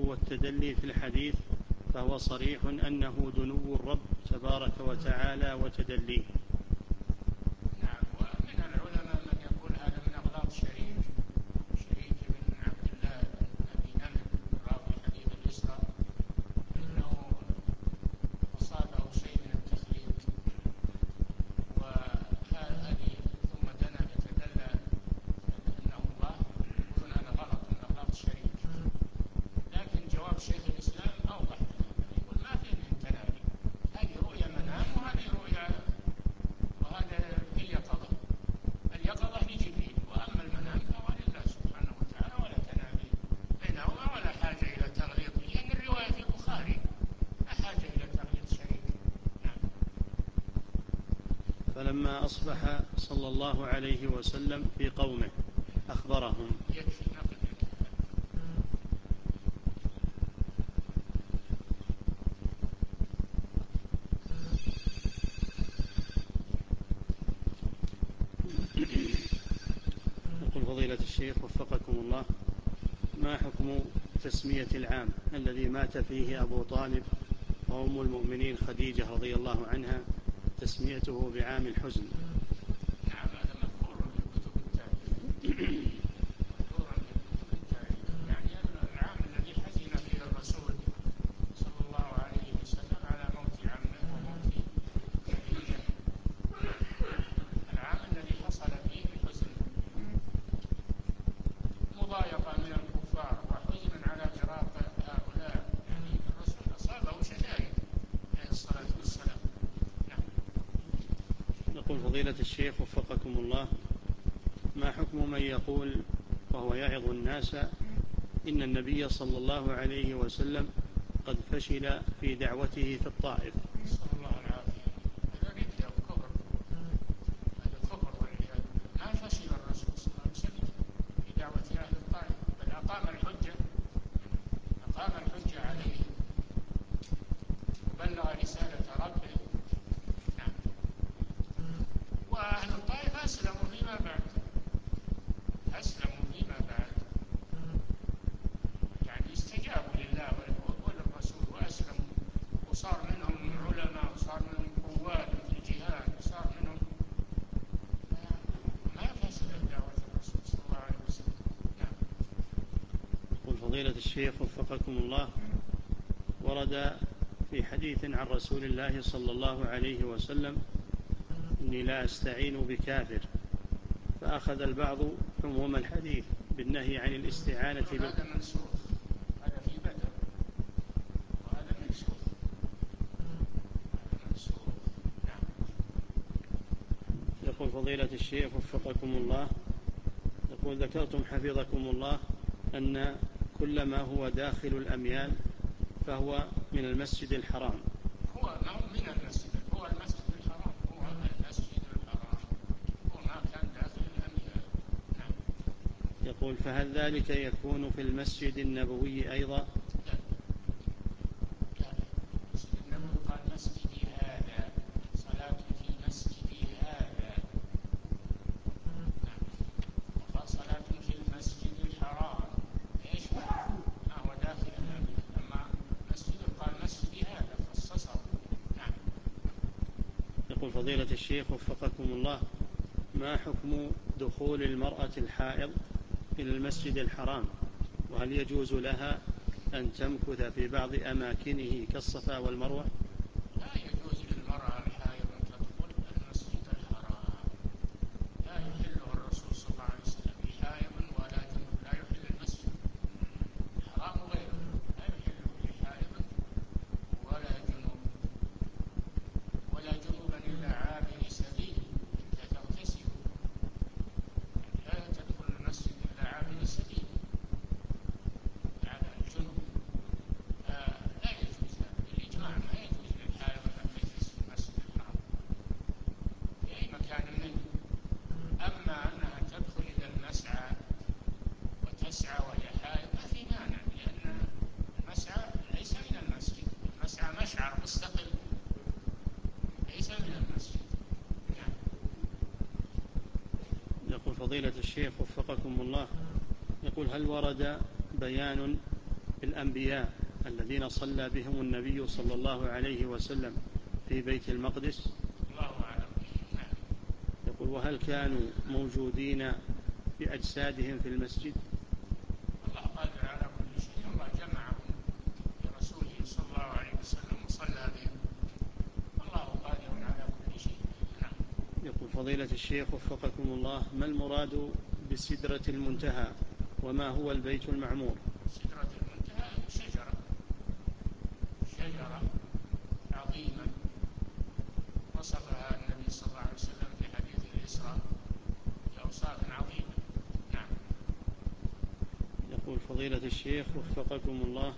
A: هو التدلي في الحديث فهو صريح أنه دنو الرب تبارك وتعالى وتدليه.
B: نعم. ومن العلماء من يقول هذا من أغلاط شريك شريك بن عبد الله بن أبي نمر راوي حديث الإسراء، إنه أصابه شيء من التخليق وهذه ثم دنا يتدلى أنه الله، يقولون هذا غلط من أغلاط الشريك. لكن جواب شيخ الإسلام أوضح، يقول ما في من تنادي، هذه رؤيا منام وهذه رؤيا، وهذا اليقظة اليقظة لجبريل، وأما المنام فهو لله سبحانه وتعالى، ولا تنادي بينهما ولا حاجة إلى تغليط، لأن الرواية في البخاري لا حاجة إلى تغليط شريك. نعم.
A: فلما أصبح صلى الله عليه وسلم في قومه أخبرهم.
B: يكفي نقل.
A: يقول فضيلة الشيخ وفقكم الله: ما حكم تسمية العام الذي مات فيه أبو طالب وأم المؤمنين خديجة رضي الله عنها تسميته بعام الحزن؟
B: نعم، هذا مذكور في كتب التاريخ. مذكور في كتب التاريخ، يعني العام الذي حزن فيه الرسول صلى الله عليه وسلم على موت عمه وموت خديجة، العام الذي حصل فيه الحزن، مضايقة من الكفار وحزن على فراق هؤلاء، يعني الرسول أصابه شدائد عليه الصلاة والسلام. نعم.
A: يقول فضيلة الشيخ وفقكم الله: ما حكم من يقول وهو يعظ الناس إن النبي صلى الله عليه وسلم قد فشل في دعوته في الطائف؟
B: نسأل الله العافية. هذا ردة وكفر، هذا كفر والعياذ بالله. ما فشل الرسول صلى الله عليه وسلم في دعوة أهل الطائف، بل أقام الحجة أقام الحجة عليه وبلغ رسالة ربه. نعم. وأهل الطائف أسلموا فيما بعد، أسلموا فيما بعد، يعني استجابوا لله وللرسول وأسلموا، وصار منهم علماء وصار منهم قوات في الجهاد وصار منهم، ما فسدت دعوة الرسول صلى الله عليه وسلم. نعم.
A: يقول فضيلة الشيخ وفقكم الله: ورد في حديث عن رسول الله صلى الله عليه وسلم إني لا أستعين بكافر، فأخذ البعض عموم الحديث بالنهي عن الاستعانة بال...
B: هذا منسوخ، هذا في بدر، وهذا منسوخ، هذا منسوخ. نعم.
A: يقول فضيلة الشيخ وفقكم الله: يقول ذكرتم حفظكم الله أن كل ما هو داخل الأميال فهو من المسجد الحرام.
B: هو ما هو من المسجد، هو المسجد الحرام، هو المسجد الحرام، هو ما كان داخل الأميال. نعم.
A: يقول فهل ذلك يكون في المسجد النبوي أيضا؟
B: لا لا، المسجد النبوي قال مسجدي هذا، صلاتي في مسجدي هذا. نعم. وقال صلاة في المسجد الحرام، ايش ما هو داخل الأميال، أما مسجد قال مسجدي هذا، خصصه. نعم.
A: يقول فضيلة الشيخ وفقكم الله: ما حكم دخول المرأة الحائض إلى المسجد الحرام، وهل يجوز لها أن تمكث في بعض أماكنه كالصفا والمروة؟
B: لا يجوز للمرأة الحائض أن تدخل المسجد الحرام، لا يحله الرسول صلى الله عليه وسلم لحائض ولا جنوب، لا يحل المسجد الحرام غيره، لا يحله لحائض ولا جنوب، ولا جنوبا إلا عابر سبيل حتى تغتسلوا، يعني لا تدخل المسجد إلا عابر سبيل، يعني الجنوب آه لا يجوز هذا بالإجماع، ما يجوز للحائض أن تجلس في المسجد الحرام في أي مكان منه. أما أنها تدخل إلى المسعى وتسعى وهي حائض ما في مانع، لأن المسعى ليس من المسجد، المسعى مشعر مستقل ليس من المسجد. نعم.
A: يقول فضيلة الشيخ وفقكم الله: يقول هل ورد بيان الأنبياء الذين صلى بهم النبي صلى الله عليه وسلم في بيت المقدس؟
B: الله أعلم. نعم.
A: يقول وهل كانوا موجودين بأجسادهم في المسجد؟
B: الله قادر على كل شيء، الله جمعهم برسوله صلى الله عليه وسلم وصلى بهم، الله قادر على كل شيء. نعم.
A: يقول فضيلة الشيخ وفقكم الله، ما المراد بسدرة المنتهى وما هو البيت المعمور؟
B: سدرة المنتهى شجرة شجرة عظيمة وصفها النبي صلى الله عليه وسلم في حديث الإسراء بأوصاف عظيمة. نعم.
A: يقول فضيلة الشيخ وفقكم الله،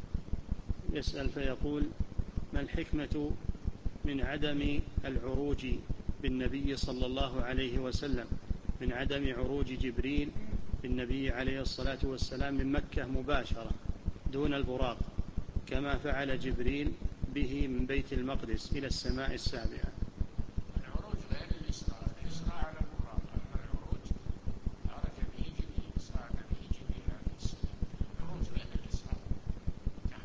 A: يسأل فيقول ما الحكمة من عدم العروج بالنبي صلى الله عليه وسلم من عدم عروج جبريل بالنبي عليه الصلاة والسلام من مكة مباشرة دون البراق كما فعل جبريل به من بيت المقدس إلى السماء السابعة؟
B: العروج غير الإسراء، الإسراء على البراق، أما العروج عرج به جبريل، صعد به جبريل عليه السلام، العروج غير الإسراء. نعم.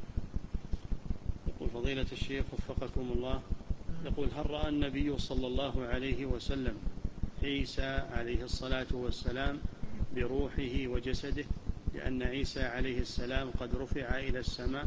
A: يقول فضيلة الشيخ وفقكم الله، يقول هل رأى النبي صلى الله عليه وسلم عيسى عليه الصلاة والسلام بروحه وجسده، لأن عيسى عليه السلام قد رفع إلى السماء؟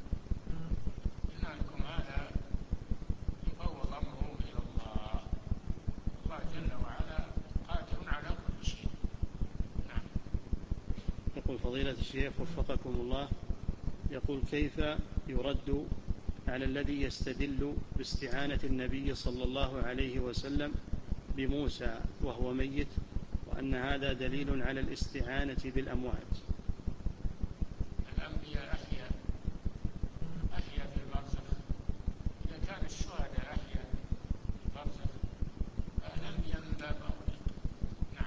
B: قلنا لكم هذا يفوض أمره إلى الله، الله جل وعلا قادر على كل شيء. نعم.
A: يقول فضيلة الشيخ وفقكم الله، يقول كيف يرد على الذي يستدل باستعانة النبي صلى الله عليه وسلم بموسى وهو ميت وأن هذا دليل على الاستعانة بالأموات؟
B: الأنبياء أحيا أحيا في البرزخ، إذا كان الشهداء أحيا في البرزخ فالأنبياء من باب أولى. نعم.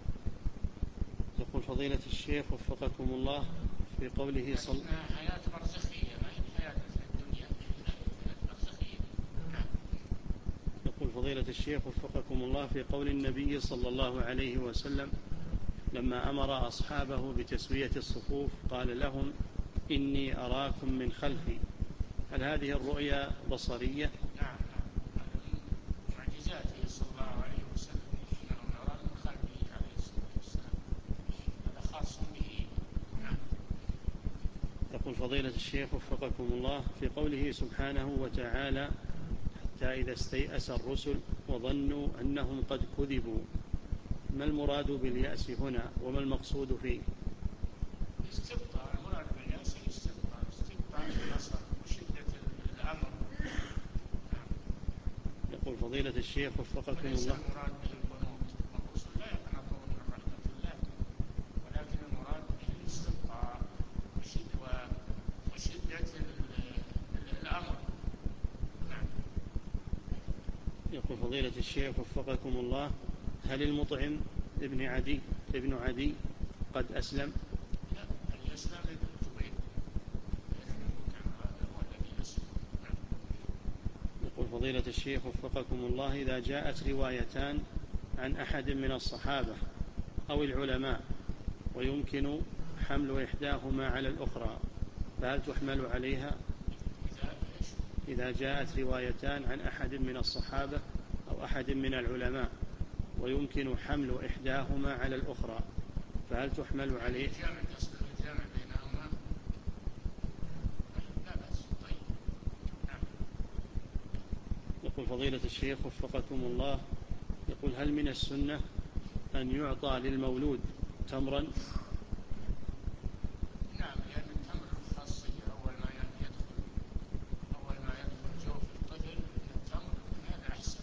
A: يقول فضيلة الشيخ وفقكم الله في قوله صلى الله عليه وسلم
B: حياة برزخية ما هي حياة الدنيا، حياة برزخية. نعم.
A: يقول فضيلة الشيخ وفقكم الله في قول النبي صلى الله عليه وسلم لما أمر أصحابه بتسوية الصفوف قال لهم إني أراكم من خلفي، هل هذه الرؤيا بصرية؟
B: نعم. نعم. هذا من معجزاته صلى الله عليه وسلم، إنه نرى من خلفه عليه الصلاة والسلام، هذا خاص به. نعم.
A: يقول فضيلة الشيخ وفقكم الله في قوله سبحانه وتعالى حتى إذا استيأس الرسل وظنوا أنهم قد كذبوا، ما المراد باليأس هنا وما المقصود فيه؟
B: استبطاء، المراد باليأس الاستبطاء، استبطاء البصر وشدة الأمر. نعم.
A: يقول فضيلة الشيخ وفقكم
B: وليس
A: الله
B: المراد به القنوط، الرسل لا يقنطون من رحمة الله، ولكن المراد به الاستبطاء وشدة, وشدة الأمر. نعم.
A: يقول فضيلة الشيخ وفقكم الله هل المطعم ابن عدي ابن عدي قد أسلم؟
B: لا، بل يسلم ابن جبير، هذا هو الذي يسلم. نعم.
A: يقول فضيلة الشيخ وفقكم الله إذا جاءت روايتان عن أحد من الصحابة أو العلماء ويمكن حمل إحداهما على الأخرى فهل تحمل عليها؟ إذا جاءت روايتان عن أحد من الصحابة أو أحد من العلماء ويمكن حمل إحداهما على الأخرى فهل تحمل عليه؟
B: الجامع، تصل الجامع بينهما لا بأس. طيب. نعم.
A: يقول فضيلة الشيخ وفقكم الله، يقول هل من السنة أن يعطى للمولود تمرا؟
B: نعم، لأن التمر خاصية، أول ما يدخل أول ما يدخل جوف الطفل من التمر هذا أحسن.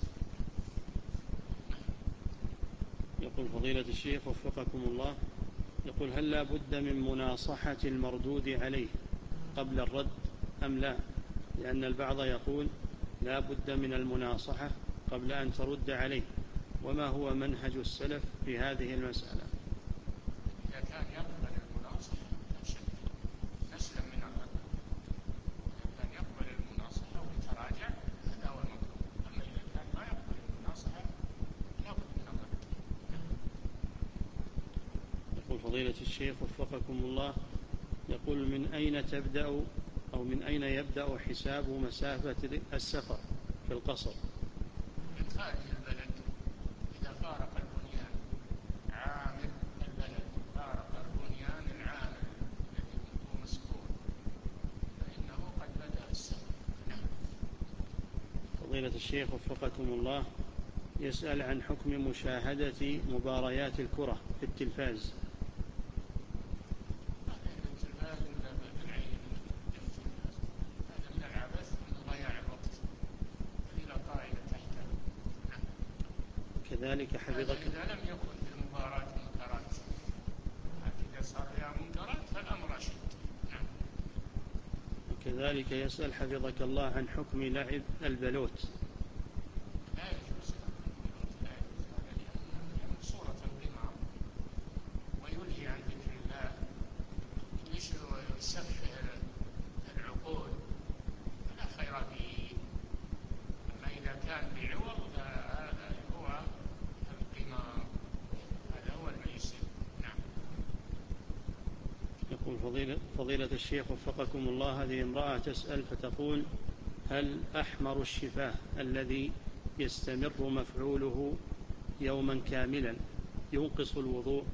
A: يقول فضيلة الشيخ وفقكم الله، يقول هل لا بد من مناصحة المردود عليه قبل الرد أم لا؟ لأن البعض يقول لا بد من المناصحة قبل أن ترد عليه، وما هو منهج السلف في هذه المسألة؟
B: إذا كان يقبل المناصحة لا شك نسلم من الرد، إذا كان يقبل المناصحة ويتراجع هذا هو المطلوب، أما إذا كان ما يقبل المناصحة نأخذ من الرد.
A: يقول فضيلة الشيخ وفقكم الله، يقول من أين تبدأ أو من أين يبدأ حساب مسافة السفر في القصر؟
B: من خارج البلد، إذا فارق البنيان عامل البلد، فارق البنيان العامل الذي هو مسكون، فإنه قد بدأ السفر.
A: فضيلة الشيخ وفقكم الله، يسأل عن حكم مشاهدة مباريات الكرة في التلفاز.
B: التلفاز ولا بالعين، هذا من العبث ومن ضياع الوقت، هذه لا قاعدة تحته.
A: كذلك حفظك
B: إذا لم يكن في المباراة منكرات، إذا صار فيها منكرات فالأمر أشد. نعم.
A: كذلك يسأل حفظك الله عن حكم لعب البلوت.
B: لا يجوز، لا يجوز هذا لأنه صورة القمار ويلهي عن ذكر الله ويسفه العقول، فلا خير فيه. أما إذا كان بعوض فهذا هو القمار، هذا هو الميسر. نعم.
A: يقول فضيلة, فضيلة الشيخ وفقكم الله، هذه امرأة تسأل فتقول: هل أحمر الشفاه الذي يستمر مفعوله يوما كاملا ينقص الوضوء؟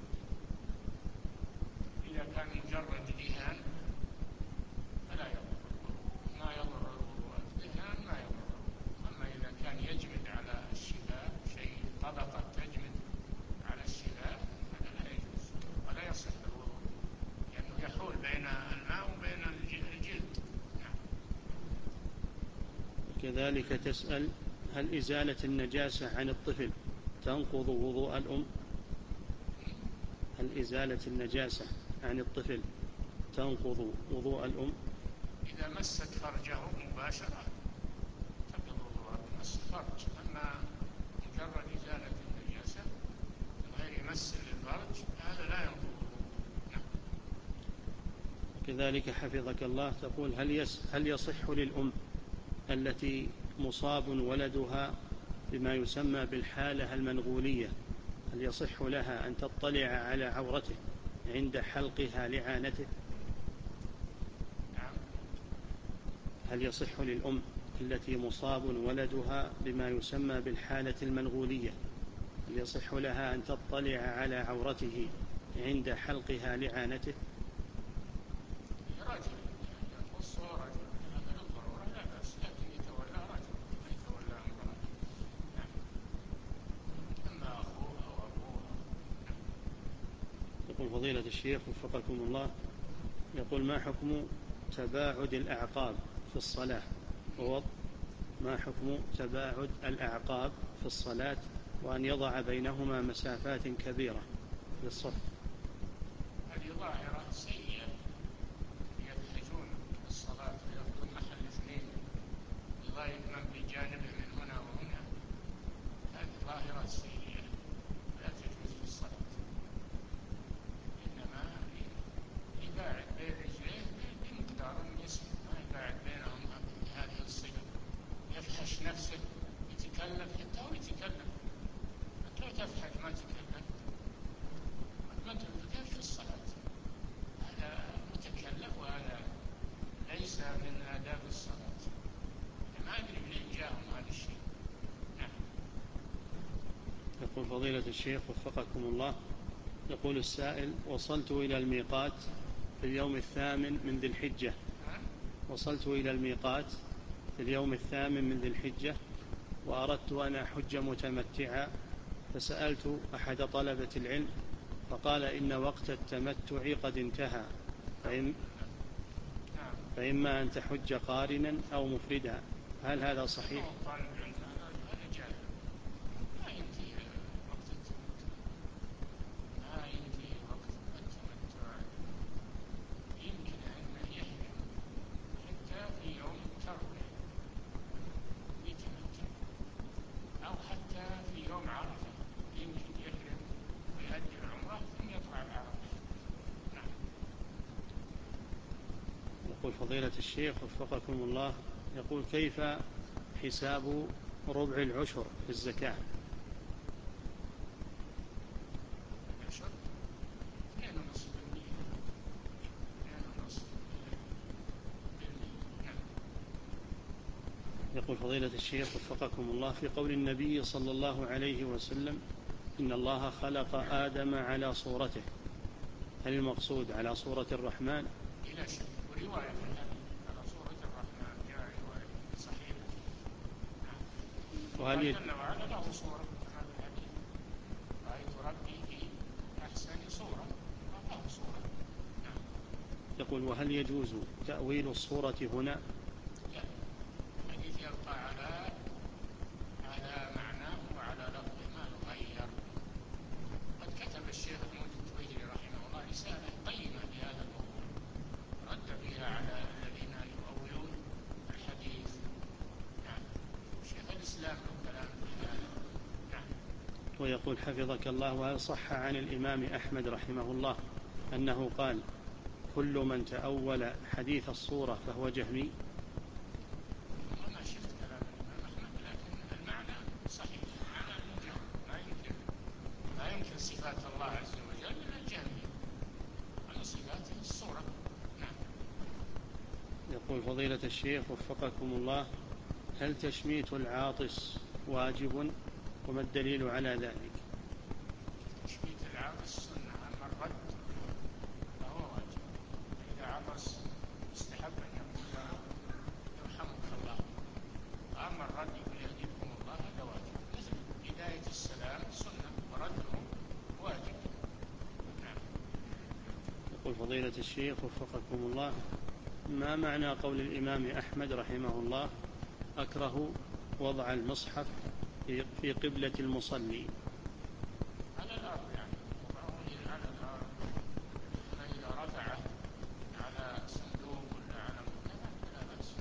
B: إذا كان مجرد دهان فلا يضر، ما يضر الوضوء، الدهان ما يضر. أما إذا كان يجمد على الشفاه شيء، طبقة تجمد على الشفاه، هذا لا يجوز ولا يصح الوضوء، لأنه يحول بين الماء وبين الجلد. نعم.
A: كذلك تسأل: هل إزالة النجاسة عن الطفل تنقض وضوء الأم؟ هل إزالة النجاسة عن الطفل تنقض وضوء الأم؟
B: إذا مست فرجه مباشرة تنقض وضوءه، مس فرج. أما مجرد إزالة النجاسة من غير مس للفرج هذا لا ينقض وضوءه. نعم.
A: كذلك حفظك الله تقول: هل, يس هل يصح للأم التي مصاب ولدها بما يسمى بالحالة المنغولية، هل يصح لها أن تطلع على عورته عند حلقها لعانته؟
B: نعم.
A: هل يصح للأم التي مصاب ولدها بما يسمى بالحالة المنغولية، هل يصح لها أن تطلع على عورته عند حلقها لعانته؟
B: رجل يخص رجل، هذا للضرورة لا بأس، لكن يتولى رجل ما يتولى امرأة. نعم. أما أخوها أو أبوها. نعم.
A: يقول فضيلة الشيخ وفقكم الله، يقول: ما حكم تباعد الأعقاب في الصلاة ووضع ما حكم تباعد الأعقاب في الصلاة وأن يضع بينهما مسافات كبيرة للصف؟
B: هذه ظاهرة سيئة، يبتجون الصلاة ويأخذون محل اثنين لغاية من بجانبه من هنا وهنا، هذه ظاهرة سيئة لا تجوز في الصلاة. إنما يباعد بين رجليه بمقدار يسير، ما يباعد بينهم بهذه الصفة، يفحش نفسه، يتكلف حتى هو يتكلف. أنت لو تفحش ما تتكلف ما تتكلف في الصلاة، هذا متكلف وهذا ليس من آداب الصلاة. ما أدري منين جاءهم هذا الشيء. نعم.
A: يقول فضيلة الشيخ وفقكم الله، يقول السائل: وصلت إلى الميقات في اليوم الثامن من ذي الحجة وصلت إلى الميقات في اليوم الثامن من ذي الحجة وأردت أن أحج متمتعا، فسألت أحد طلبة العلم فقال إن وقت التمتع قد انتهى، فإن فإما أن تحج قارنا أو مفردا، هل هذا صحيح؟
B: هذا جاهل، ما ينتهي وقت التمتع، ما ينتهي وقت التمتع، يمكن أن يحرم حتى في يوم التروية يتمتع، أو حتى في يوم عرفة يمكن يحرم ويؤدي العمرة ثم يطلع العرفة. نعم.
A: يقول فضيلة الشيخ وفقكم الله، يقول: كيف حساب ربع العشر في الزكاة؟
B: العشر اثنين ونصف بالمئة، اثنين ونصف
A: يقول فضيلة الشيخ وفقكم الله، في قول النبي صلى الله عليه وسلم إن الله خلق آدم على صورته، هل المقصود على صورة الرحمن؟
B: بلا شك، ورواية على صورة الرحمن جاء رواية صحيحة. وهل ي... جل وعلا له صورة كما في الحديث، رأيت ربي في أحسن صورة، له صورة. نعم.
A: يقول وهل يجوز تأويل الصورة هنا؟
B: لا، الحديث يبقى على على معناه وعلى لفظه ما يغير. قد كتب الشيخ المجد التويجري رحمه الله رسالة قيمة بهذا الموضوع، رد فيها على الذين يؤولون الحديث. نعم، شيخ الإسلام له كلام في هذا. نعم.
A: ويقول حفظك الله، وهل صح عن الإمام أحمد رحمه الله أنه قال كل من تأول حديث الصورة فهو جهمي؟
B: ما شفت كلام الإمام أحمد، لكن المعنى صحيح، المعنى الجهم، لا يمكن لا يمكن صفات الله عز وجل من الجهمية، على صفاته الصورة. نعم.
A: يقول فضيلة الشيخ وفقكم الله، هل تشميت العاطس واجب، وما الدليل على ذلك؟
B: تشميت العاطس سنة، أما الرد فهو واجب. إذا عطس استحب أن يقول له يرحمك الله، أما الرد يقول يهديكم الله هذا واجب، مثل بداية السلام سنة ورده واجب. نعم.
A: يقول فضيلة الشيخ وفقكم الله، ما معنى قول الإمام أحمد رحمه الله أكره وضع المصحف في قبلة المصلي؟
B: على الأرض، يعني وضعه على الأرض، فإذا رفعه على صندوق ولا على مكان فلا بأس.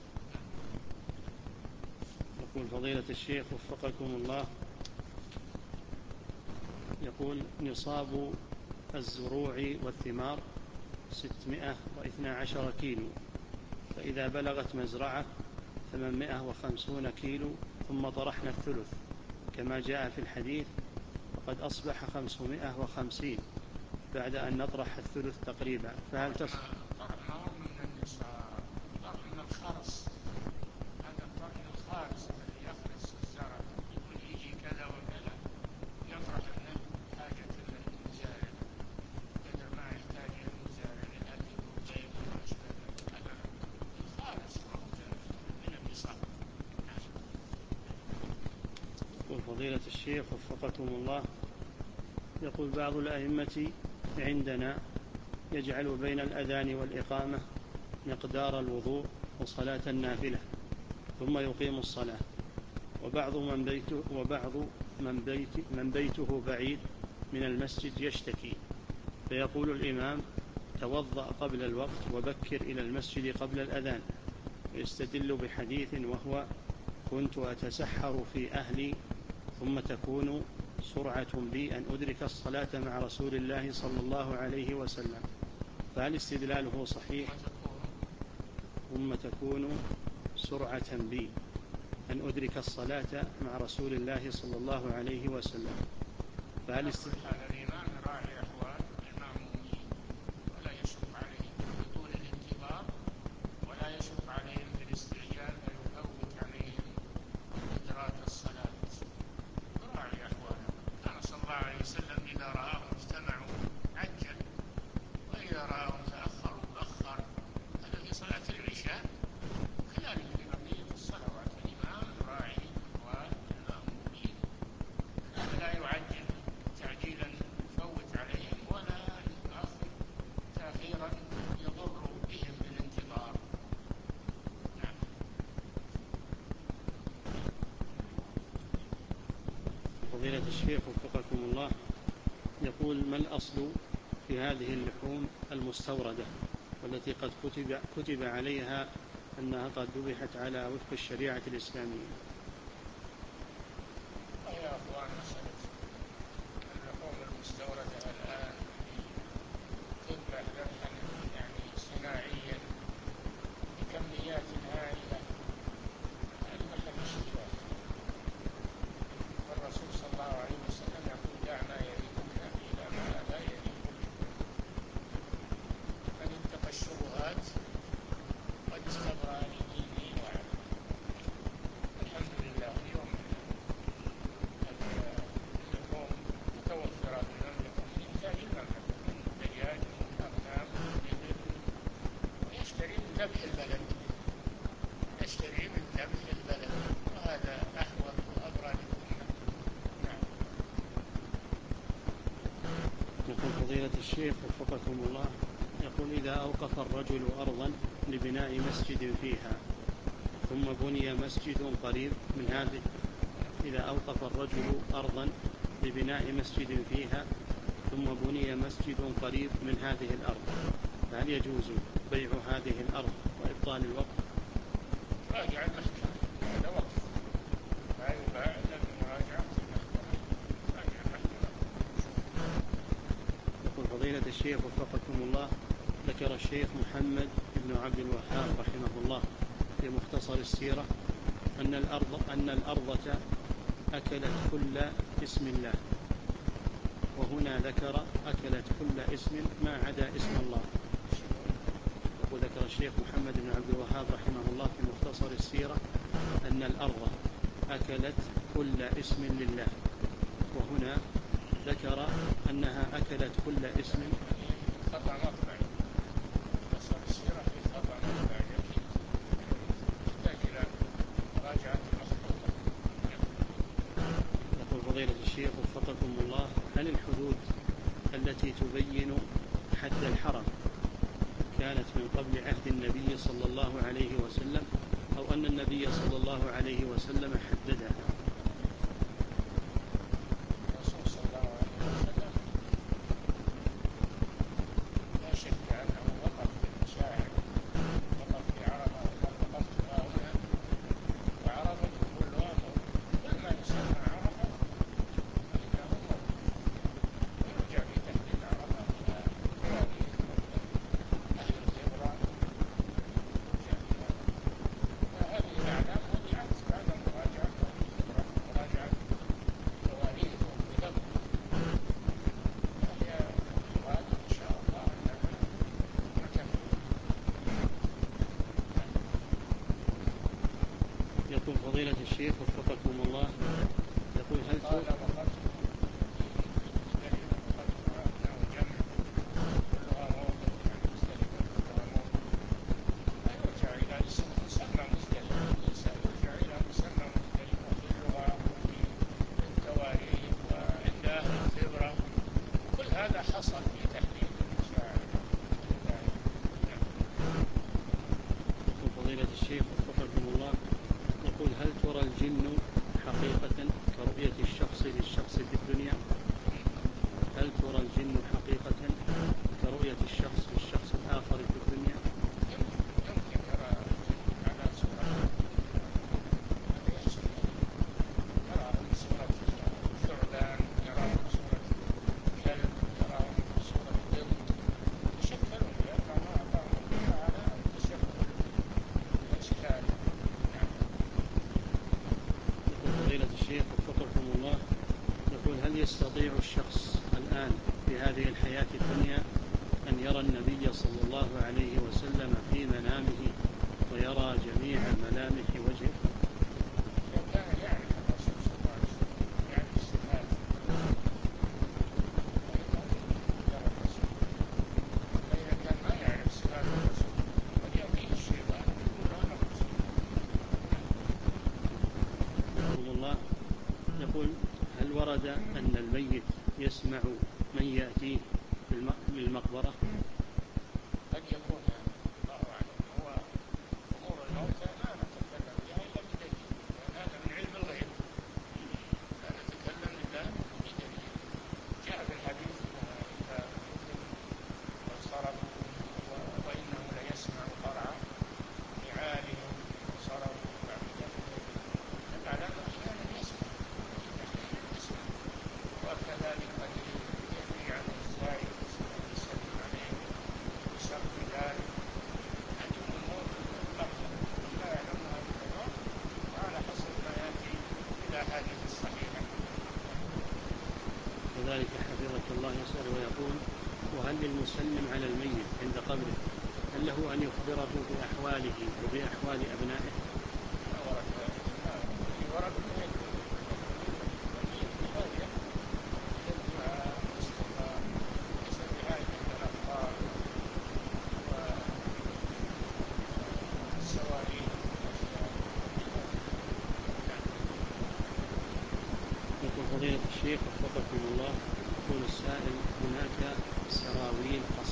A: يقول فضيلة الشيخ وفقكم الله، يقول نصاب الزروع والثمار ستمائة واثني عشر كيلو، فإذا بلغت مزرعة ثمانمائة وخمسين كيلو ثم طرحنا الثلث كما جاء في الحديث، فقد أصبح خمسمائة وخمسين بعد أن نطرح الثلث تقريبا، فهل تصح؟
B: طرح ما هو من النصاب، طرح من الخرص، هذا الطرح الخارص الذي يخرص الزرع، يقول يجي كذا وكذا، يطرح منه حاجة المزارع، قدر ما يحتاج المزارع للأكل والطيب والأشباه، هذا الخارص من النصاب.
A: يقول فضيلة الشيخ وفقكم الله، يقول بعض الأئمة عندنا يجعل بين الأذان والإقامة مقدار الوضوء وصلاة النافلة ثم يقيم الصلاة، وبعض من بيته, وبعض من, بيت من بيته بعيد من المسجد يشتكي، فيقول الإمام توضأ قبل الوقت وبكر إلى المسجد قبل الأذان، ويستدل بحديث وهو كنت أتسحر في أهلي ثم تكون سرعة بي أن أدرك الصلاة مع رسول الله صلى الله عليه وسلم، فهل استدلاله صحيح؟ ثم تكون سرعة بي أن أدرك الصلاة مع رسول الله صلى الله عليه وسلم، فهل استدلاله؟
B: الإمام راعي أحوال المأمومين ولا يشق عليهم بدون الانتظار، ولا يشق عليهم بالاستعجال فيفوت عليهم إدراك الصلاة، راعي أحوالهم. كان صلى الله عليه وسلم إذا رآهم اجتمعوا عجل، وإذا رآهم تأخروا أخر، هذا في صلاة العشاء، كذلك في بقية الصلوات الإمام راعي أحوال المأمومين، فلا يعجل تعجيلا يفوت عليهم ولا يؤخر تأخيرا يضر بهم بالانتظار. نعم.
A: فضيلة الشيخ وفقكم الله، يقول ما الأصل في هذه اللحوم المستوردة والتي قد كتب, كتب عليها أنها قد ذبحت على وفق الشريعة الإسلامية؟
B: يا أخوان، مسألة اللحوم المستوردة الآن تذبح ذبحا يعني صناعيا بكميات هائلة، هذا محل اشتباه، والرسول صلى الله عليه وسلم يقول دع ما يريبك إلى ما لا يريبك، من اتقى الشبهات قد استبرأ لدينه وعرضه.
A: فضيلة الشيخ وفقكم الله، يقول إذا أوقف الرجل أرضا لبناء مسجد فيها ثم بني مسجد قريب من هذه إذا أوقف الرجل أرضا لبناء مسجد فيها ثم بني مسجد قريب من هذه الأرض، فهل يجوز بيع هذه الأرض وإبطال الوقف؟
B: راجع المحكمة، هذا وقف لا يباع إلا بمراجعة المحكمة. راجع المحكمة.
A: يقول فضيلة الشيخ وفقكم الله، ذكر الشيخ محمد بن عبد الوهاب رحمه الله في مختصر السيرة أن الأرض أن الأرضة أكلت كل اسم الله، وهنا ذكر أكلت كل اسم ما عدا اسم الله. وذكر الشيخ محمد بن عبد الوهاب رحمه الله في مختصر السيرة أن الأرض أكلت كل اسم لله، وهنا ذكر أنها أكلت كل اسم.
B: خطأ مطبعي، مختصر السيرة في خطأ مطبعي يحتاج إلى مراجعة المخطوطة.
A: يقول فضيلة الشيخ وفقكم الله، هل الحدود التي تبين حد الحرم كانت من قبل عهد النبي صلى الله عليه وسلم أو أن النبي صلى الله عليه وسلم حددها؟
B: الرسول صلى الله عليه وسلم لا شك أنه وقف في المشاعر، وقف في عرفة وقال وقفت هنا، وعرفة كلها كل ما يسمى عرفة فإنه موقف. يرجع في تحديد عرفة إلى تواريخ أهل الخبرة، يرجع فيها، وهذه الأعلام وضعت بعد مراجعة أهل الخبرة ومراجعة تواريخ وكتب، فهي الغالب إن شاء الله أنها مرتفعة.
A: يقول فضيلة الشيخ وفقكم الله، يقول هل
B: قال وقفت مزدلفة، وقفتها أنه جمع كلها موضع، يعني مزدلفة كلها موضع، لا يرجع إلى اسم مسمى مزدلفة، الإنسان يرجع إلى مسمى مزدلفة في اللغة وفي التواريخ وعند أهل الخبرة، كل هذا حصل في تحديد المشاعر.
A: يقول فضيلة الشيخ وفقكم الله، يقول هل ترى الجن حقيقة كرؤية الشخص للشخص في الدنيا؟ هل ترى الجن حقيقة كرؤية الشخص للشخص الآخر في الدنيا؟
B: يمكن يرى الجن على صورة، هذا يحصل، يراه من صورة ثعبان، يراه من صورة كلب، يراه من صورة ظل، يشكلون لأن الله أعطاهم القدرة على تشكل الأشكال.
A: يقول فضيلة الشيخ وفقكم الله، يقول هل يستطيع الشخص الآن في هذه الحياة الدنيا أن يرى النبي صلى الله عليه وسلم في منامه ويرى جميع ملامح وجهه؟
B: لو كان يعرف الرسول صلى الله عليه وسلم، يعرف الصفات، فإنه يرى الرسول. فإذا كان ما يعرف صفات الرسول قد يأتيه الشيطان ويقول أنا الرسول.
A: يقول الله، يقول هل ورد أن الميت يسمع من يأتيه للمقبرة؟
B: قد يكون هذا، الله أعلم. هو أمور الموتى لا نتكلم بها إلا بدليل، لأن هذا من علم الغيب، لا نتكلم إلا بدليل. جاء في الحديث إذا كتب وانصرفوا وإنه ليسمع قرع نعالهم وانصرفوا بعد ذلك، دل على أنه أحيانا يسمع، أحيانا يسمع. وكذلك قد يأتي عنه الزائر يسلم عليه ويسر بذلك. هذه الأمور مقلقة لا يعلمها إلا الله، وعلى حسب ما يأتي إلى هذه الصحيحة.
A: وذلك حفظك الله يسأل ويقول وهل للمسلم على الميت عند قبره هل له أن يخبره بأحواله وبأحوال أبنائه؟
B: ما ورد هذا، ما ورد من الميت بحاجة إلى الدعاء والاستغفار، ليس بحاجة إلى الأخبار والسواليف والأشياء.
A: يقول فضيلة الشيخ وفقكم الله، يقول السائل هناك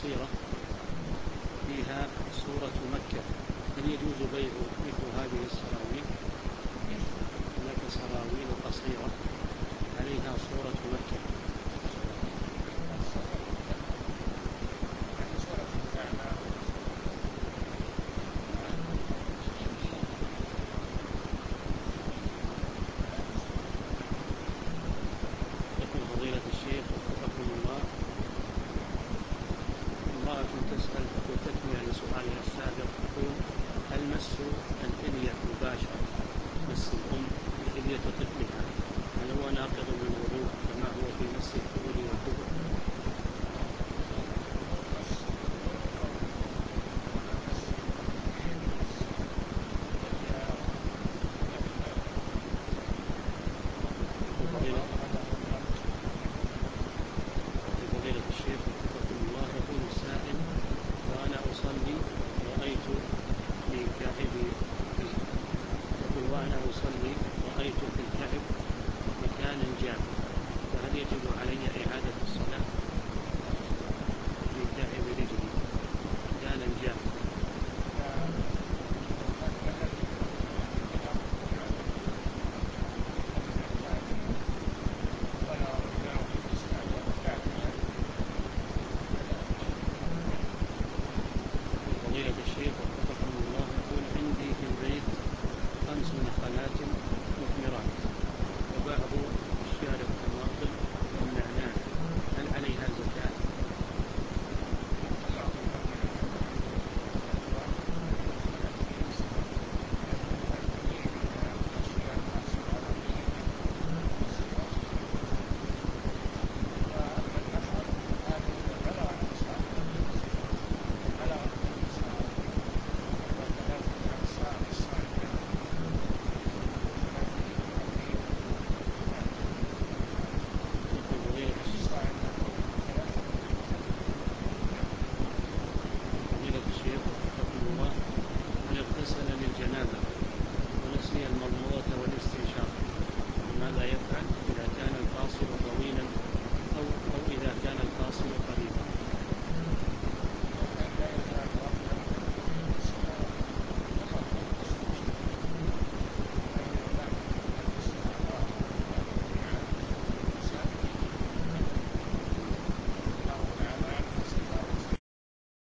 A: قصيرة فيها سورة مكة، هل يجوز بيع مثل هذه الصلوات؟